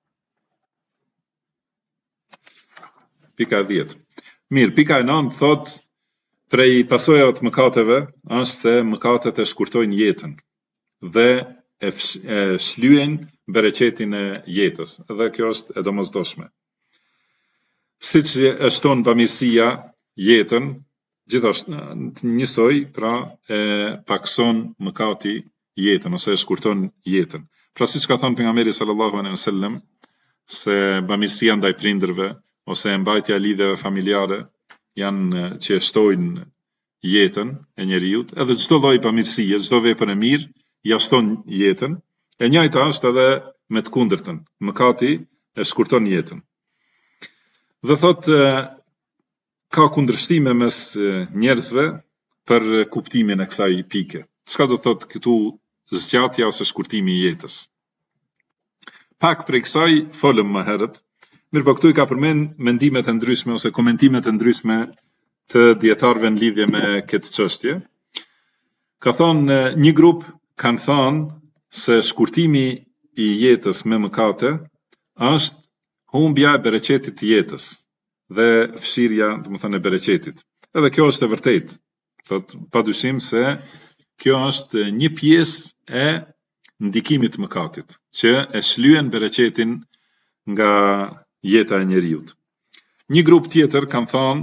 pika 10. Mirë, pika e 9 thot prej pasojave të mëkateve është se mëkatet e shkurtojnë jetën dhe e shlyen bereqetin e jetës. Dhe kjo është e domosdoshme. Siç e shton bamirësia jetën, gjithashtu njësoj pra e pakson mëkati jetën ose e shkurton jetën. Pra siç ka thënë pejgamberi sallallahu alaihi wasallam se bamirësia ndaj prindërve ose mbajtja e lidhjeve familjare janë që shtojnë jetën e njeriut, edhe çdo lloj bamirësie, çdo vepër e mirë ja shton jetën. E njëjta është edhe me të kundërtën. Mëkati e shkurton jetën. Dhe thot ka kundërshtime mes njerëzve për kuptimin e kësaj pike. Çka do thot këtu zgjatja ose shkurtimi I jetës? Pak prej kësaj folëm më herët. Mirë, po këtu I ka përmend mendimet e ndryshme ose komentimet e ndryshme të dietarëve në lidhje me këtë çështje. Ka thonë një grup kanë thënë se shkurtimi I jetës me mëkate është humbja e bereqetit të jetës dhe fshirja, domethënë e bereqetit. Edhe kjo është e vërtetë. Thot padyshim se kjo është një pjesë e ndikimit të mëkatit, që e shlyen bereqetin nga jeta e njeriut. Një grup tjetër kanë thënë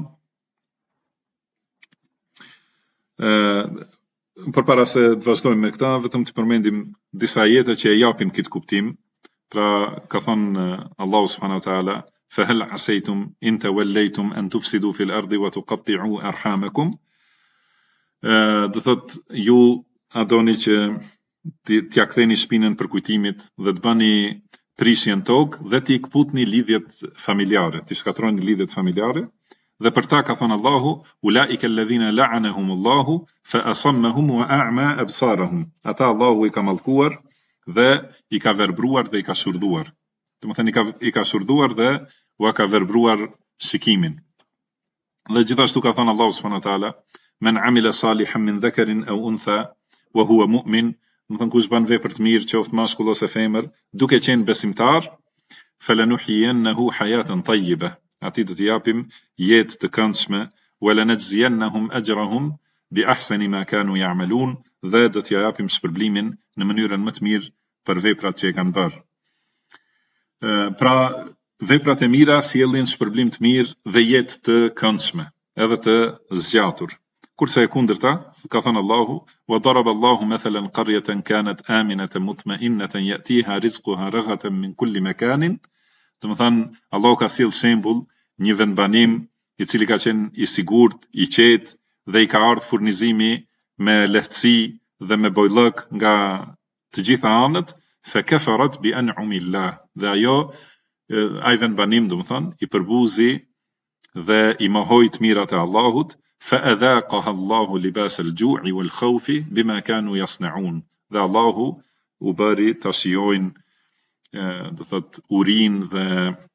përpara se të vazhdojmë me këta, vetëm të përmendim disa ajete që e japin këtë kuptim. Pra ka thënë Allahu subhanahu wa taala, fa hal asaytum in tawallaytum an tufsidu fil ardi wa tuqatti'u arhamakum. Do thot ju a doni që t'ja ktheni shpinën për kujtimit dhe të bëni prishje në tokë dhe t'i kputni lidhjet familjare, t'i shkatroni lidhjet familjare. Dhe për ta ka thënë Allahu, ulaika alladhina la'anahumullahu fa asammahum wa a'ma absarahum. Ata Allahu I ka mallkuar dhe I ka verbruar dhe I ka shurdhuar. Domethënë I ka shurdhuar dhe u ka verbruar shikimin. Dhe gjithashtu ka thënë Allahu subhanahu wa taala, man amila salihan min dhakarin aw untha wa huwa mu'min. Domethënë kush bën vepër të mirë, qoftë mashkull ose femër, duke qenë besimtar, falanuhyiyannahu hayatan tayyibah. atij do t'i japim jetë të këndshme, walanajziyannahum ajrahum bi ahsani ma kanu ya'malun, dhe do t'i japim shpërblimin në mënyrën më të mirë për veprat që e kanë bërë. Pra, veprat e mira sjellin shpërblim të mirë dhe jetë të këndshme, edhe të zgjatur. Kurse e kundërta, ka thënë Allahu, wa daraba Allahu mathalan qaryatan kanat aminatan mutma'innatan ya'tiha rizquha raghadan min kulli makanin. Do të thënë, Allahu ka sjell shembull një vendbanim i cili ka qenë i sigurt, i qetë dhe i ka ardhur furnizimi me lehtësi dhe me bojllëk nga të gjitha anët, fa kafarat bi an'umillah. Dhe ajo, ai vendbanim, do të thënë, i përbuzi dhe i mohoi të mirat e Allahut, fa adhaqaha Allahu libas al-ju'i wal khawfi bima kanu yasna'un. Dhe Allahu u bëri ta shijojnë, do thot, urinë dhe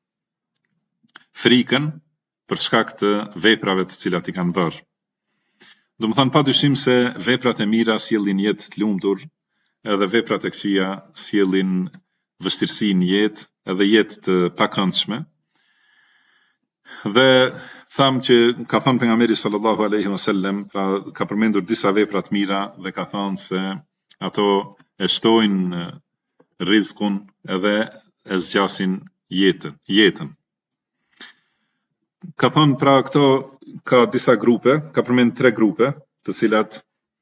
frikën për shkak të veprave të cilat i kanë bërë. Do të thënë, padyshim se veprat e mira sjellin jetë të lumtur, edhe veprat e këqija sjellin vështirësi në jetë, edhe jetë të pakëndshme. Dhe tham që ka thënë pejgamberi sallallahu alaihi wasallam, pra ka përmendur disa vepra të mira dhe ka thënë se ato e shtojnë rizkun edhe e zgjasin jetën. Ka thënë, pra, këto ka disa grupe, ka përmend 3 grupe, të cilat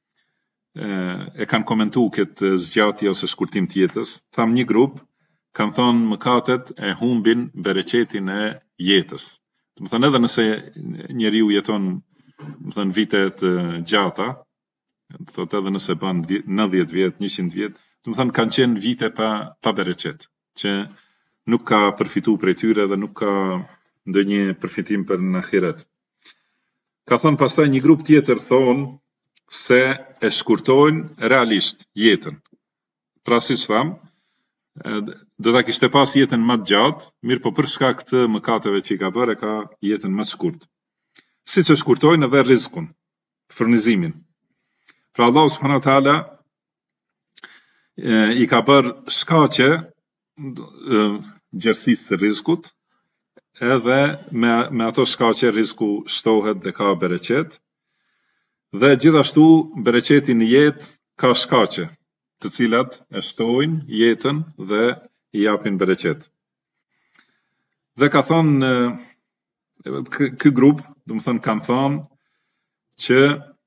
e kanë komentuar këtë zgjatje ose shkurtim të jetës. Tham një grup kanë thënë mëkatet e humbin bereqetin e jetës. Do të thënë, edhe nëse njeriu jeton, do të thënë, vite të gjata, do thotë edhe nëse bën 90 vjet, 100 vjet, do të thënë kanë qenë vite pa bereqet, që nuk ka përfituar prej tyre dhe nuk ka ndonjë përfitim për në ahiret. Ka thënë pastaj një grup tjetër thonë se e shkurtojnë realisht jetën. Pra, siç tham, do ta kishte pas jetën më të gjatë, mirë po për shkak të mëkateve që i ka bërë, ka jetën më të shkurtë. Siç e shkurtojnë edhe rizkun, furnizimin. Pra Allahu subhanahu wa taala i ka bërë shkaqe gjerësisë të rizkut, edhe me ato shkaqe rizku shtohet dhe ka bereqet, dhe gjithashtu bereqeti në jetë ka shkaqe, të cilat e shtojnë jetën dhe i japin bereqet. Dhe ka thonë, ky grup, do të thënë, kanë thonë që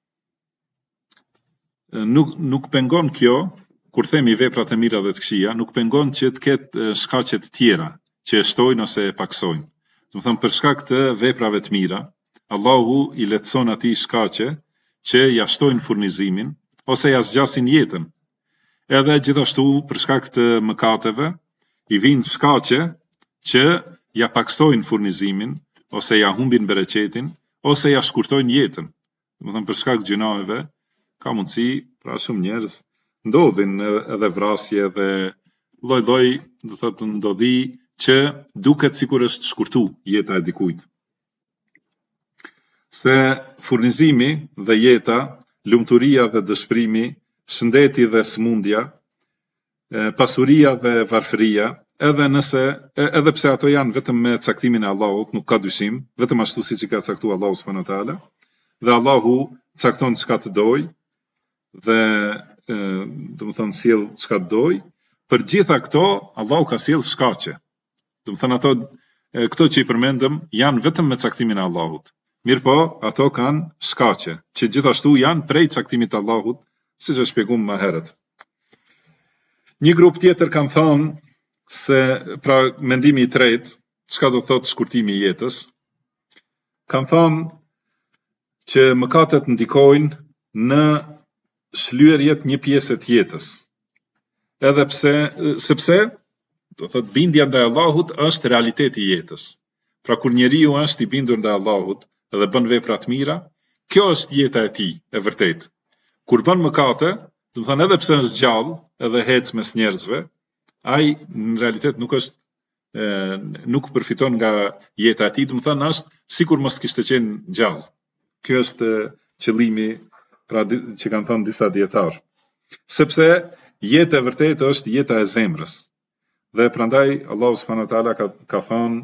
nuk pengon kjo, kur themi veprat e mira dhe të këqija, nuk pengon që të ketë shkaqe të tjera që e shtojnë ose e paksojnë. Do të thënë, për shkak të veprave të mira, Allahu i lehtëson atij shkaqe që ja shtojnë furnizimin ose ja zgjasin jetën. Edhe gjithashtu për shkak të mëkateve i vinë shkaqe që ja paksojnë furnizimin ose ja humbin bereqetin ose ja shkurtojnë jetën. Do të thënë, për shkak të gjunave ka mundësi, pra shumë njerëz ndodhin edhe vrasje dhe lloj-lloj, do thotë, ndodhi që duket sikur është shkurtu jeta e dikujt. Se furnizimi dhe jeta, lumturia dhe dëshpërimi, shëndeti dhe smundja, pasuria dhe varfëria, edhe pse ato janë vetëm me caktimin e Allahut, nuk ka dyshim, vetëm ashtu siç i ka caktuar Allahu subhanahu wa taala, dhe Allahu cakton çka të dojë dhe do të thënë sjell çka të dojë. Për gjitha këto Allahu ka sjell shkaqe. Do të thënë, këto që i përmendëm janë vetëm me caktimin e Allahut. Mirë po, ato kanë shkaqe, që gjithashtu janë prej caktimit të Allahut, siç e shpjeguam më herët. Një grup tjetër kanë thonë se, pra, mendimi i tretë, çka do thotë shkurtimi i jetës, kanë thonë që mëkatet ndikojnë në shlyerjet një pjesë të jetës. Edhe sepse, do thotë, bindja ndaj Allahut është realiteti i jetës. Pra kur njeriu është i bindur ndaj Allahut dhe bën vepra të mira, kjo është jeta e tij e vërtetë. Kur bën mëkate, do të thënë, edhe pse është gjallë, edhe hec mes njerëzve, ai në realitet nuk përfiton nga jeta e tij, do të thënë, është sikur mos kishte qenë gjallë. Ky është qëllimi, pra, që kanë thënë disa dietar. Sepse jeta e vërtetë është jeta e zemrës. Dhe prandaj Allahu subhanahu wa taala ka thënë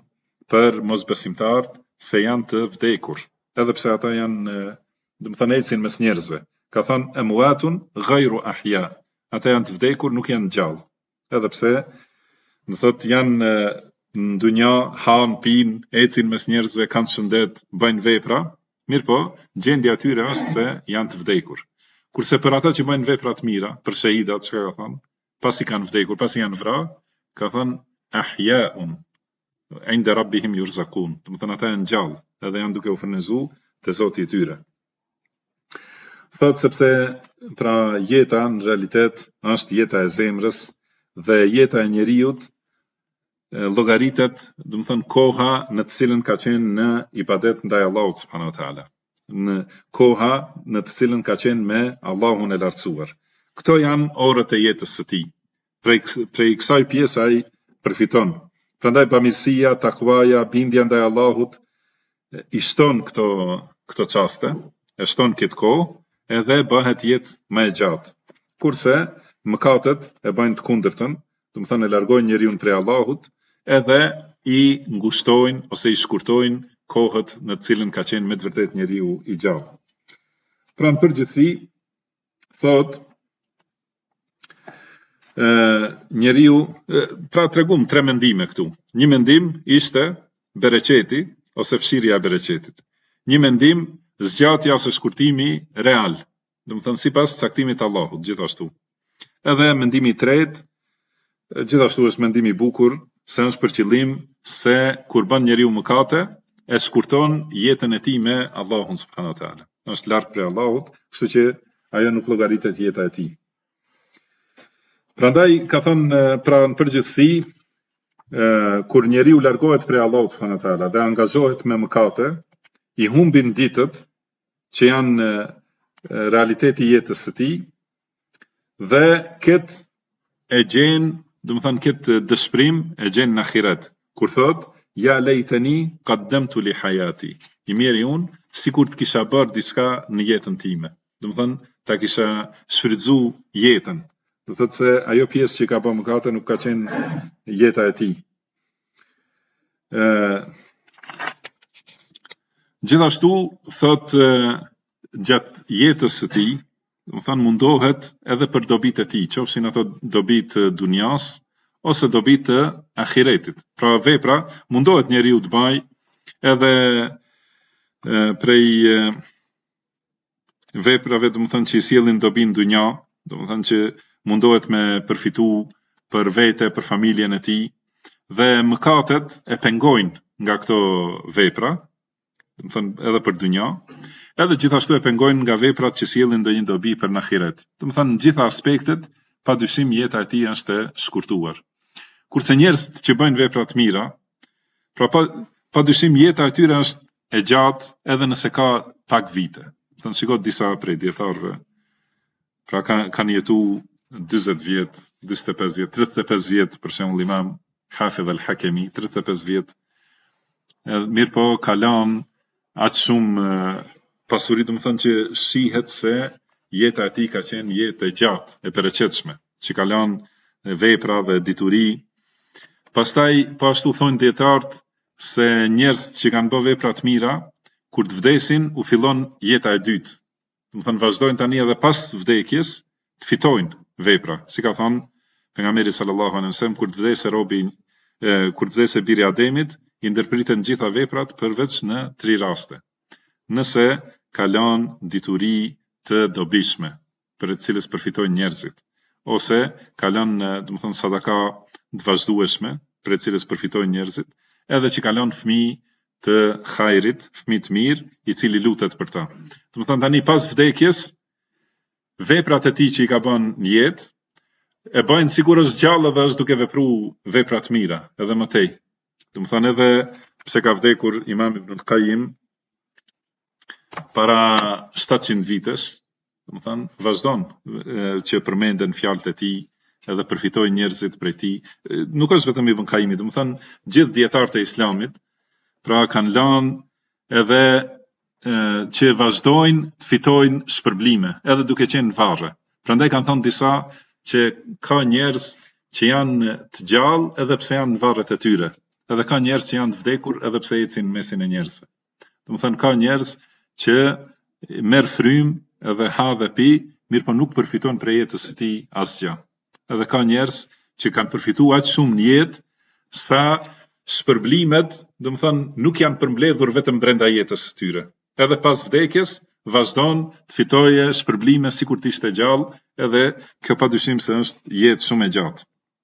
për mosbesimtarët se janë të vdekur, edhe pse ata janë, do të thënë, ecin mes njerëzve. Ka thënë amwatun ghayru ahya, ata janë të vdekur, nuk janë gjallë. Edhe pse, do thotë, janë në dunja, han, pin, ecin mes njerëzve, kanë shëndet, bëjnë vepra, mirë po, gjendja e tyre është se janë të vdekur. Kurse për ata që bëjnë vepra të mira, për shahidat, çka ka thënë, pasi kanë vdekur, pasi janë vrarë, ka thënë ahyaun inda rabbihim yurzaqun. Do të thënë ata janë gjallë, edhe janë duke u furnizuar te Zoti i tyre. Thot sepse pra jeta në realitet është jeta e zemrës dhe jeta e njeriut llogaritet, do të thënë, koha në të cilën ka qenë në ibadet ndaj Allahut subhanahu wa taala. Në koha në të cilën ka qenë me Allahun e lartësuar. Këto janë orët e jetës së tij. Prej kësaj pjesë ai përfiton. Prandaj bamirësia, takvaja, bindja ndaj Allahut i shton këto çaste, e shton këtë kohë, edhe bëhet jetë më e gjatë. Kurse mëkatet e bëjnë të kundërtën, do të thënë e largojnë njeriu prej Allahut, edhe i ngushtojnë ose i shkurtojnë kohët në të cilën ka qenë me të vërtet njeriu i gjallë. Pra në përgjithësi, thot njeriu, pra tregum tre mendime këtu. Një mendim ishte bereqeti ose fshirja e bereqetit. Një mendim zgjatja ose shkurtimi real, do të thënë sipas caktimit të Allahut, gjithashtu. Edhe mendimi i tretë, gjithashtu është mendim i bukur, se është për qëllim se kur bën njeriu mëkate, e shkurton jetën e tij me Allahun subhanahu wa taala. Është larg prej Allahut, kështu që ajo nuk llogaritet jeta e tij. Prandaj ka thënë, pra në përgjithësi, kur njeriu largohet prej Allahut subhanahu wa taala dhe angazhohet me mëkate, i humbin ditët që janë realiteti i jetës së tij dhe këtë e gjen, do të thënë, këtë dëshpërim e gjen në ahiret, kur thot ja lejtani qaddamtu li hayati. I miri unë sikur të kisha bërë diçka në jetën time. Do të thënë, ta kisha shfrytzuar jetën. Do thotë se ajo pjesë që ka bërë mëkate nuk ka qenë jeta e tij. Gjithashtu thot gjatë jetës së tij, do të thënë, mundohet edhe për dobitë e tij, qofshin ato dobitë dunjas ose dobitë të ahiretit. Pra vepra mundohet njeriu të bëj edhe prej veprave, do të thënë, që i sjellin dobinë dunja, do të thënë që mundohet me përfitu për vete, për familjen e tij, dhe mëkatet e pengojnë nga këto vepra, do të thënë edhe për dunja, edhe gjithashtu e pengojnë nga veprat që sjellin ndonjë dobi për në ahiret. Do të thënë, në gjitha aspektet, padyshim jeta e tij është e shkurtuar. Kurse njerëzit që bëjnë vepra të mira, pra padyshim jeta e tyre është e gjatë edhe nëse ka pak vite. Do të thënë, shikoj disa prej dietarëve, pra kanë jetuar 40 vjet, 45 vjet, 35 vjet, për shembull Imam Hafidh al-Hakimi, 35 vjet. Mirë po, ka lënë aq shumë pasuri, do të thënë që shihet se jeta e tij ka qenë jetë e gjatë, e përreqetshme, që ka lënë vepra dhe dituri. Pastaj, po ashtu thonë dietarët se njerëzit që kanë bërë vepra të mira, kur të vdesin, u fillon jeta e dytë. Do të thënë, vazhdojnë tani edhe pas vdekjes të fitojnë vepra. Si ka thënë pejgamberi sallallahu alaihi wasallam, kur të vdesë robi, kur të vdesë biri i Ademit, i ndërpriten gjitha veprat përveç në 3 raste. Nëse ka lënë dituri të dobishme, për të cilës përfitojnë njerëzit, ose ka lënë, do të thënë, sadaka të vazhdueshme, për të cilës përfitojnë njerëzit, edhe që ka lënë fëmijë të hajrit, fëmijë të mirë, i cili lutet për ta. Do të thënë, tani pas vdekjes, veprat e tij që i ka bën në jetë, e bëjnë sikur është gjallë dhe është duke vepruar vepra të mira, edhe më tej. Do të thënë, edhe pse ka vdekur Imam Ibn Qayyim para 700 vitesh, do të thënë, vazhdon që përmenden fjalët e tij, edhe përfitojnë njerëzit prej tij. Nuk është vetëm Ibn Qayyim, do të thënë, gjithë dietarët e Islamit, pra kanë lënë edhe që vazhdojnë të fitojnë shpërblime, edhe duke qenë varre. Prandaj kanë thënë disa që ka njerëz që janë të gjallë edhe pse janë në varret e tyre. edhe ka njerëz që janë të vdekur edhe pse ecin mesin e njerëzve. Domethënë ka njerëz që merr frymë edhe ha dhe pi, mirë po nuk përfiton prej jetës së tij asgjë. Edhe ka njerëz që kanë përfituar aq shumë në jetë sa shpërblimet, domethënë nuk janë përmbledhur vetëm brenda jetës së tyre. Edhe pas vdekjes vazhdon të fitoje shpërblime sikur të ishte gjallë, edhe kjo padyshim se është jetë shumë e gjatë.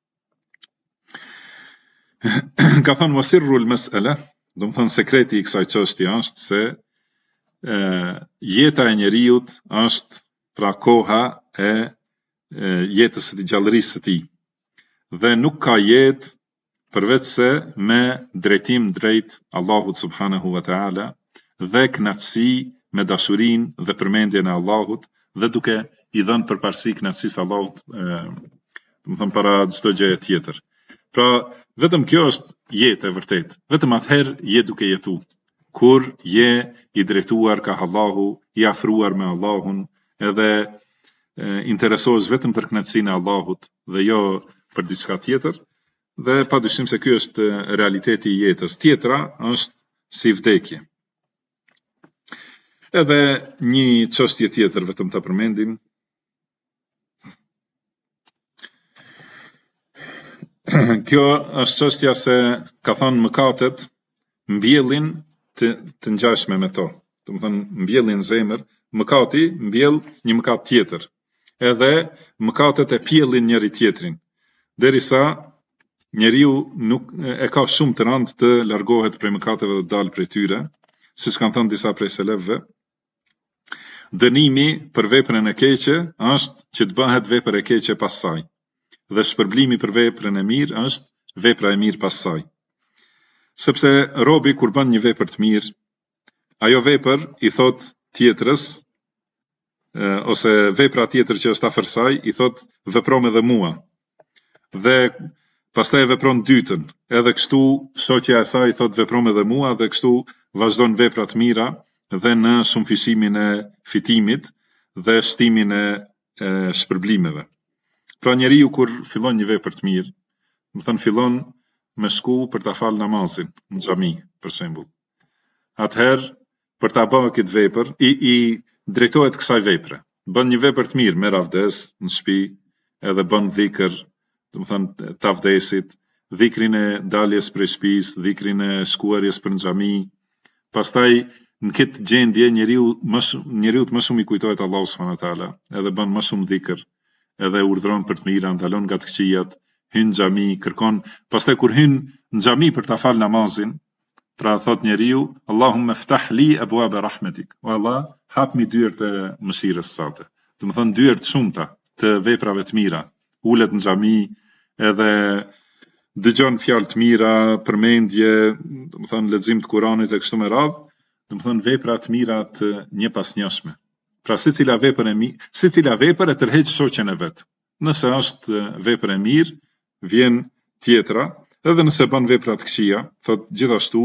Ka thënë wasirrul mas'ala, domethënë sekreti i kësaj çështje është se jeta e njeriut është pra koha e jetës së gjallërisë së tij. Dhe nuk ka jetë përveç se me drejtim drejt Allahut subhanahu wa taala dhe kënaqësi me dashurinë dhe përmendjen e Allahut dhe duke i dhënë përparësi kënaqësisë Allahut, domethënë para çdo gjëje tjetër. Pra vetëm kjo është jetë e vërtetë. Vetëm atëherë je duke jetu. Kur je i drejtuar ka Allahu, i afruar me Allahun, edhe interesohesh vetëm për kënaqësinë e Allahut dhe jo për diçka tjetër, dhe padyshim se ky është realiteti i jetës. Tjetra është si vdekje. Edhe një çështje tjetër vetëm ta përmendim. Kjo është çështja se ka thënë mëkatet mbjellin të ngjashme me to. Domethënë mbjellin zemër, mëkati mbjell një mëkat tjetër. Edhe mëkatet e pjellin njëri tjetrin, derisa njeriu nuk e ka shumë të rëndë të largohet prej mëkateve dhe të dalë prej tyre, siç kanë thënë disa prej selefëve. Dënimi për veprën e keqe është që të bëhet vepër e keqe pas saj, dhe shpërblimi për veprën e mirë është vepra e mirë pas saj. Sepse robi kur bën një vepër të mirë, ajo vepër i thot tjetrës, ose vepra tjetër që është afër saj, i thot veprom edhe mua. Dhe pastaj e vepron dytën, edhe kështu shoqja e saj i thot veprom edhe mua, dhe kështu vazhdon vepra të mira dhe në shumëfishimin e fitimit dhe shtimin e shpërblimeve. Pra njeriu kur fillon një vepër të mirë, më thënë fillon me shku për ta falë namazin në xhami, për shembull. Atëherë, për ta bërë këtë vepër, i drejtohet kësaj vepre. Bën një vepër të mirë, merr avdes në shtëpi, edhe bën dhikr, domethënë të avdesit, dhikrin e daljes prej shtëpisë, dhikrin e shkuarjes për në xhami. Pastaj në këtë gjendje njeriu më shumë i kujtohet Allahu subhanahu wa taala, edhe bën më shumë dhikr, edhe urdhron për të mira, ndalon nga të këqijat, hyn në xhami, kërkon, pastaj kur hyn në xhami për ta fal namazin, pra thot njeriu, Allahumma ftah li abwaba rahmetik. O Allah, hapmi dyert e mëshirës sate. Domethënë dyert shumta të veprave të mira. Ulet në xhami, edhe dëgjon fjalë të mira, përmendje, domethënë lexim të Kuranit e kështu me radhë, domethënë vepra të mira të njëpasnjëshme. Pra secila vepër e tërheq shoqen e vet. Nëse është vepër e mirë, vjen tjetra, edhe nëse bën vepra të këqija, thot gjithashtu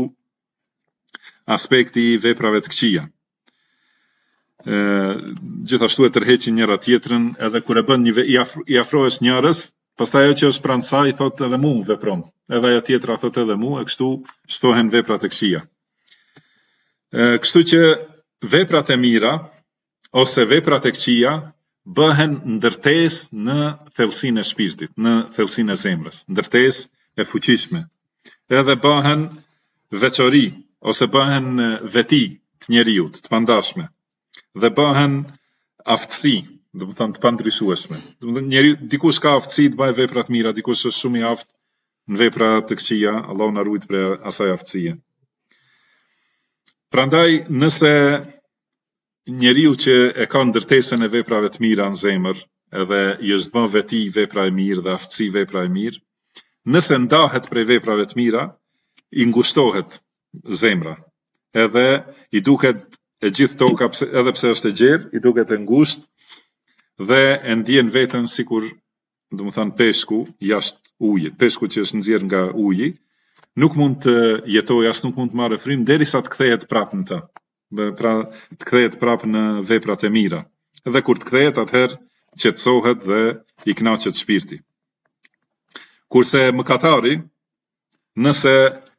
aspekti i veprave të këqija. Gjithashtu e tërheqin njëra tjetrën, edhe kur e bën i afrohesh njërës, pastaj ajo që është pranë saj thot edhe mu veprom, edhe ajo tjetra thot edhe mu, e kështu shtohen veprat e këqija. Kështu që veprat e mira ose veprat e këqija bëhen ndërtesë në thellësinë e shpirtit, në thellësinë e zemrës, ndërtesë e fuqishme. Edhe bëhen veçori ose bëhen veti të njeriut, të pandashme. Dhe bëhen aftësi, do të thënë të pandryshueshme. Do të thënë njeriu dikush ka aftësi të bëjë vepra të mira, dikush është shumë i aftë në vepra të këqija, Allahu na ruaj prej asaj aftësie. Prandaj nëse njeriu që e ka ndërtesën e veprave të mira në zemër, edhe i është bën veti vepra e mirë dhe aftësi vepra e mirë, nëse ndahet prej veprave të mira, i ngushtohet zemra, edhe i duket e gjithë toka, edhe pse është e gjerë, i duket e ngushtë dhe e ndjen veten sikur, domethënë peshku jashtë ujit, peshku që është nxjerr nga uji, nuk mund të jetojë, as nuk mund të marrë frymë derisa të kthehet prapë në të. Pra të kthehet prapë në veprat e mira. Dhe kur të kthehet, atëherë qetësohet dhe i kënaqet shpirti. Kurse mëkatari, nëse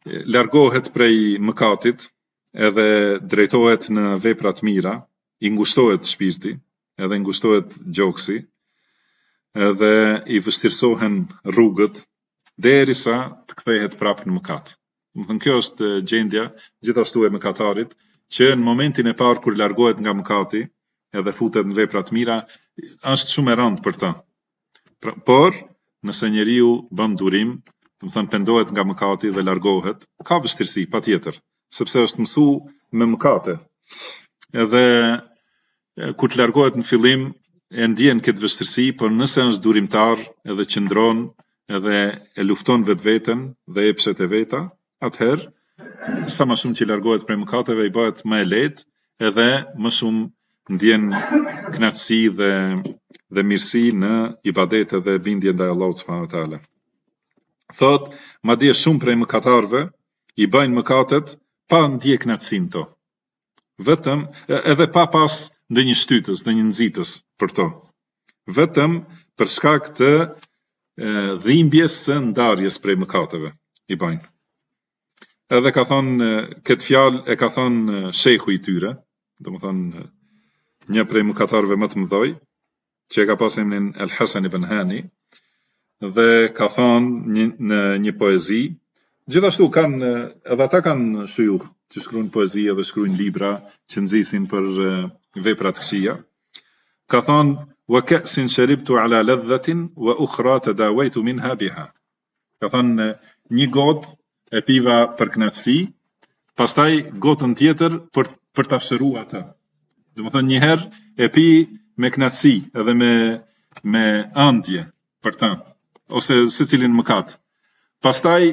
largohet prej mëkatit, edhe drejtohet në vepra të mira, i ngushtohet shpirti, edhe ngushtohet gjoksi, edhe i vështirësohen rrugët, derisa të kthehet prapë në mëkat. Do thënë kjo është gjendja gjithashtu e mëkatarit, që në momentin e parë kur largohet nga mëkati, edhe futet në vepra të mira, është shumë e rëndë për ta. Por nëse njeriu bën durim, do thënë pendohet nga mëkati dhe largohet, ka vështirësi patjetër, sepse është mësuar me mëkate. Edhe kur të largohet në fillim e ndjen këtë vështirësi, por nëse është durimtar, edhe qëndron, edhe e lufton vetveten dhe epshet e veta, atëherë sa më shumë që largohet prej mëkateve i bëhet më e lehtë, edhe më shumë ndjen kënaqësi dhe mirësi në ibadete dhe bindje ndaj Allahut subhanahu wa taala. Thot, madje shumë prej mëkatarëve i bëjnë mëkatet pa ndje kënaqësinë to. Vetëm edhe pa pas ndonjë shtytës, ndonjë nxitës për to. Vetëm për shkak të dhimbjes së ndarjes prej mëkateve i bëjnë. Edhe ka thonë këtë fjalë e ka thonë shejhu i tyre, domethënë një prej mëkatarëve më të mëdhoj, që e ka pas emrin El Hasan ibn Hani, dhe ka thonë në një poezi, gjithashtu kanë edhe ata kanë shujur që shkruajnë poezi edhe shkruajnë libra që nxisin për vepra të këqija. Ka thonë wa ka'sin sharibtu ala ladhatin wa ukhra tadawaitu minha biha. Ka thonë një gotë e piva për kënaqësi, pastaj gotën tjetër për ta shëruar atë. Domethënë një herë e pi me kënaqësi edhe me ëndje për ta, ose secilin mëkat. Pastaj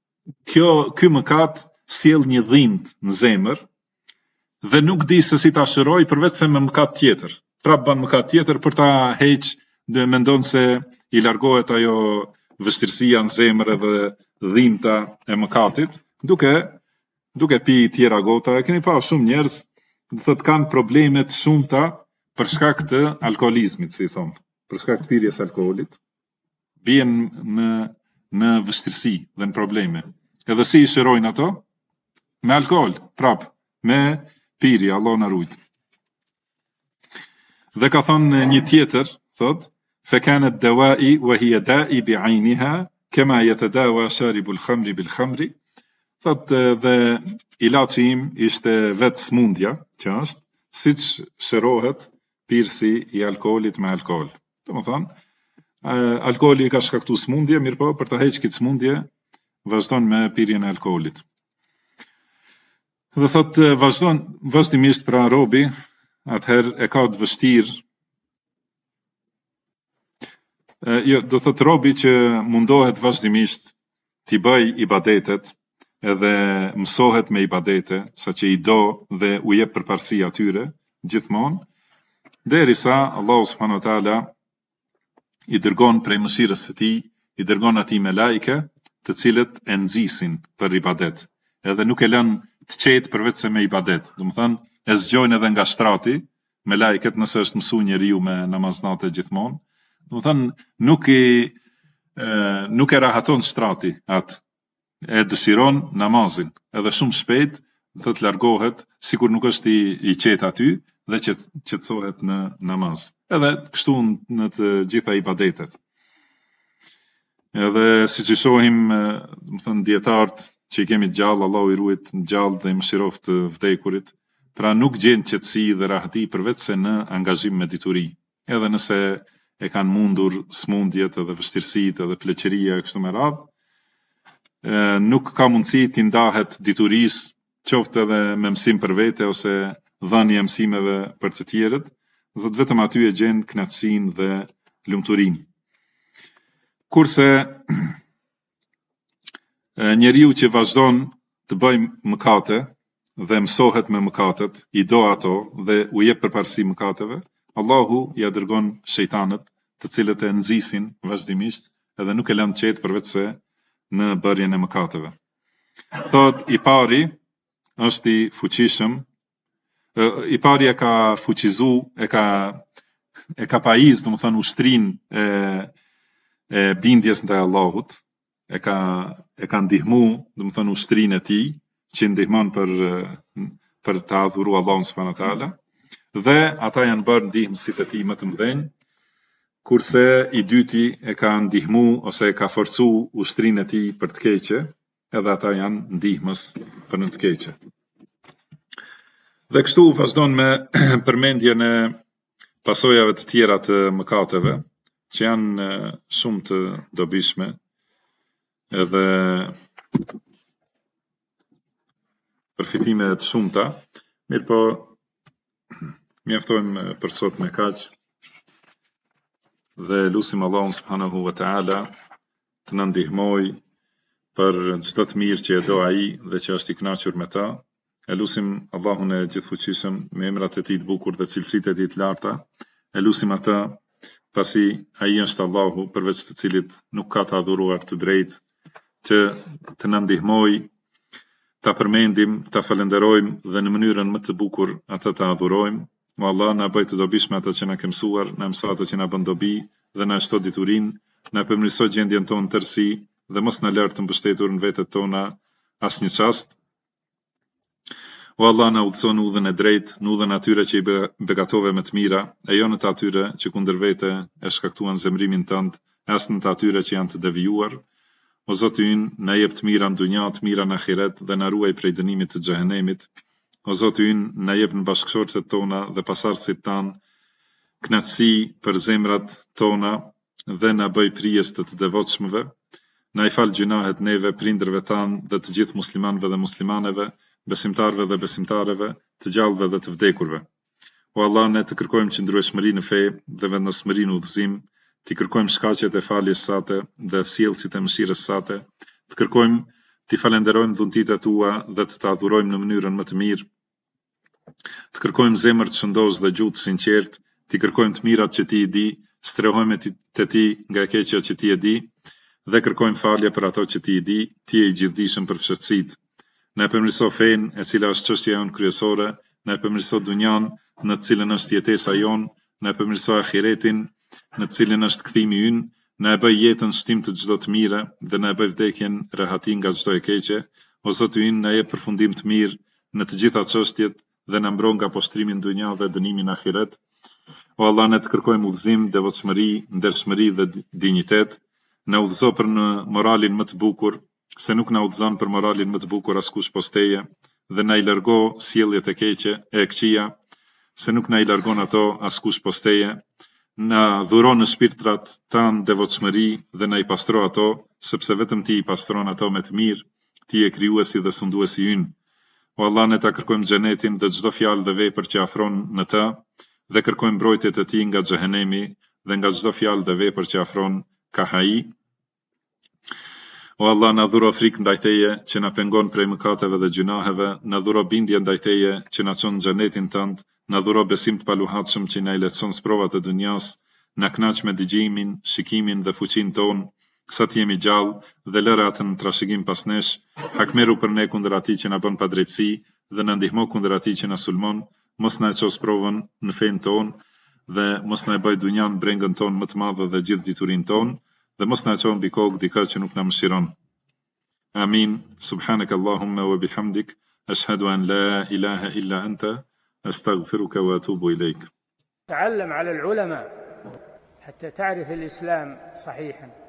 ky mëkat sjell një dhimbje në zemër dhe nuk di se si ta shëroj përveç se me mëkat tjetër. Prap bën mëkat tjetër për ta heq, dhe mendon se i largohet ajo vështirësia në zemër edhe dhimbta e mëkatit, duke pi tjera gota. E keni pa shumë njerëz thotë kanë probleme të shumta për shkak të alkoolizmit, si thonë, për shkak të pirjes alkoolit, bien në vështirësi dhe në probleme. Edhe si i shërojnë ato? Me alkool, prap, me pirje, Allah na ruaj. Dhe ka thonë një tjetër, thotë, فكانت دوائي وهي دائي بعينها كما يتداوى شارب الخمر بالخمر. Thotë dhe ilaçi im ishte vetë smundja, që është siç shërohet pirsi i alkoolit me alkool. Domethënë, alkooli ka shkaktuar smundje, mirë po për ta hequr këtë smundje vazhdon me pirjen e alkoolit. Dhe thotë vazhdon vazhdimisht pra robi, atëherë e ka të vështirë. Do thotë robi që mundohet vazhdimisht t'i bëj ibadetet, edhe mësohet me ibadete, sa që i do dhe u jep përparësi atyre gjithmonë, derisa Allahu subhanahu wa taala i dërgon prej mëshirës së tij, i dërgon atij me lajke, të cilët e nxisin për ibadet, edhe nuk e lën të qetë përveç se me ibadet. Domethënë, e zgjojnë edhe nga shtrati me lajket nëse është mësuar njeriu me namaznate gjithmonë. Domethënë, nuk e rahaton shtrati atë. E dëshiron namazin, edhe shumë shpejt thotë largohet, sikur nuk është i qetë aty dhe që qetësohet në namaz. Edhe kështu në të gjitha ibadetet. Edhe siç i shohim, domethënë dietarët që i kemi gjallë, Allahu i ruajt gjallë dhe i mëshiroft të vdekurit, pra nuk gjen qetësi dhe rahati përveç se në angazhim me dituri. Edhe nëse e kanë mundur smundjet edhe vështirësitë edhe pleqëria kështu me radhë, nuk ka mundësi t'i ndahet diturisë, qoftë edhe me mësim për vete ose dhënie mësimeve për të tjerët, dhe vetëm aty e gjen kënaqësinë dhe lumturinë. Kurse njeriu që vazhdon të bëjë mëkate dhe mësohet me mëkatet, i do ato dhe u jep përparësi mëkateve, Allahu ja dërgon shejtanët, të cilët e nxisin vazhdimisht edhe nuk e lënë qetë përveç se në bërjen e mëkateve. Thot, i pari është i fuqishëm, i pari e ka fuqizu, e ka pajiz, domethënë ushtrinë e bindjes ndaj Allahut, e ka e ka ndihmu, do të thonë ushtrinë e tij, që ndihmon për të adhuruar Allahun subhanahu wa taala, dhe ata janë bërë ndihmësit e tij më të mëdhenj, kurse i dyti e ka ndihmu ose e ka forcu ushtrinë e tij për të keqe, edhe ata janë ndihmës për në të keqe. Dhe kështu vazhdon me përmendjen e pasojave të tjera të mëkateve, që janë shumë të dobishme, edhe përfitime të shumta, mirë po mjaftojmë për sot me kaq, dhe lusim Allahun subhanahu wa taala të na ndihmoj për çdo të mirë që e do ai dhe që është i kënaqur me ta. E lusim Allahun e gjithfuqishëm me emrat e tij të bukur dhe cilësitë e tij të larta. E lusim atë pasi ai është Allahu përveç të cilit nuk ka të adhuruar të drejtë, që të na ndihmoj ta përmendim, ta falenderojmë dhe në mënyrën më të bukur atë të adhurojmë. O Allah, na bëj të dobishme atë që na ke mësuar, na mëso atë që na bën dobi dhe na shto diturinë, na përmirëso gjendjen tonë tërësi dhe mos na lër të mbështetur në vetët tona asnjë çast. O Allah, na udhëso në udhën e drejtë, në udhën atyre që i begatove me të mira, e jo në të atyre që kundër vete e shkaktuan zemrimin tënd, as në të atyre që janë të devijuar. O Zoti ynë, na jep të mira në dunja, të mira në ahiret dhe na ruaj prej dënimit të xhehenemit. O Zoti ynë, na jep në bashkëshortet tona dhe pasardhësit tan kënaqësi për zemrat tona dhe na bëj prijes të devotshmëve. Na i fal gjunahet neve, prindërve tan dhe të gjithë muslimanëve dhe muslimaneve, besimtarëve dhe besimtareve, të gjallëve dhe të vdekurve. O Allah, ne të kërkojmë qëndrueshmëri në fe dhe vendosmëri në udhëzim, të kërkojmë shkaqet e faljes sate dhe sjellësit e mëshirës sate, të kërkojmë të falenderojmë dhuntitë tua dhe të adhurojmë në mënyrën më të mirë, të kërkojmë zemër të shëndosh dhe gjuhë të sinqertë, të kërkojmë të mirat që ti i di, strehojmë te ti nga e keqja që ti e di, dhe kërkojmë falje për ato që ti i di, ti e i gjithdijshëm për fshëtësitë. Na e përmirëso fenë, e cila është çështja jonë kryesore, na e përmirëso dunjan, në të cilën është jetesa jonë, na e përmirëso ahiretin, në të cilën është kthimi ynë, na e bëj jetën shtim të çdo të mire dhe na e bëj vdekjen rehati nga çdo e keqe. O Zoti ynë, na jep përfundim të mirë në të gjitha çështjet dhe na mbron nga poshtrimi në dunja dhe dënimi në ahiret. O Allah, ne të kërkojmë udhëzim, devotshmëri, ndershmëri dhe dinjitet. Na udhëzo për në moralin më të bukur, se nuk na udhëzon për moralin më të bukur askush posteje, dhe na i largo sjelljet e keqe, e këqija, se nuk na i largon ato askush posteje. Na dhuro në shpirtrat tan devotshmëri dhe na i pastro ato, sepse vetëm ti i pastron ato me të mirë, ti je krijuesi dhe sunduesi ynë. O Allah, ne ta kërkojmë xhenetin dhe çdo fjalë dhe vepër që afron në të, dhe kërkojmë mbrojtjet e tij nga xhehenemi dhe nga çdo fjalë dhe vepër që afron kahai. O Allah, na dhuro frikë ndaj teje që na pengon prej mëkateve dhe gjunaheve, na dhuro bindje ndaj teje që na çon në xhenetin tënd, na dhuro besim të paluhatshëm që na i lehtëson sprovat e dunjas, na kënaq me dëgjimin, shikimin dhe fuqinë tonë, sa të jemi gjallë dhe lëre atë në trashëgim pas nesh, hakmeru për ne kundër atij që na bën padrejtësi dhe na ndihmo kundër atij që na sulmon, mos na e ços provën në fenë tonë dhe mos na e bëj dunjan brengën tonë më të madhe dhe gjithë diturinë tonë, dhe mos na e çon mbi kokë dikë që nuk na mëshiron. Amin. Subhanakallahumma wa bihamdik, ashhadu an la ilaha illa anta, astaghfiruka wa atubu ilayk. تعلم على العلماء حتى تعرف الإسلام صحيحا.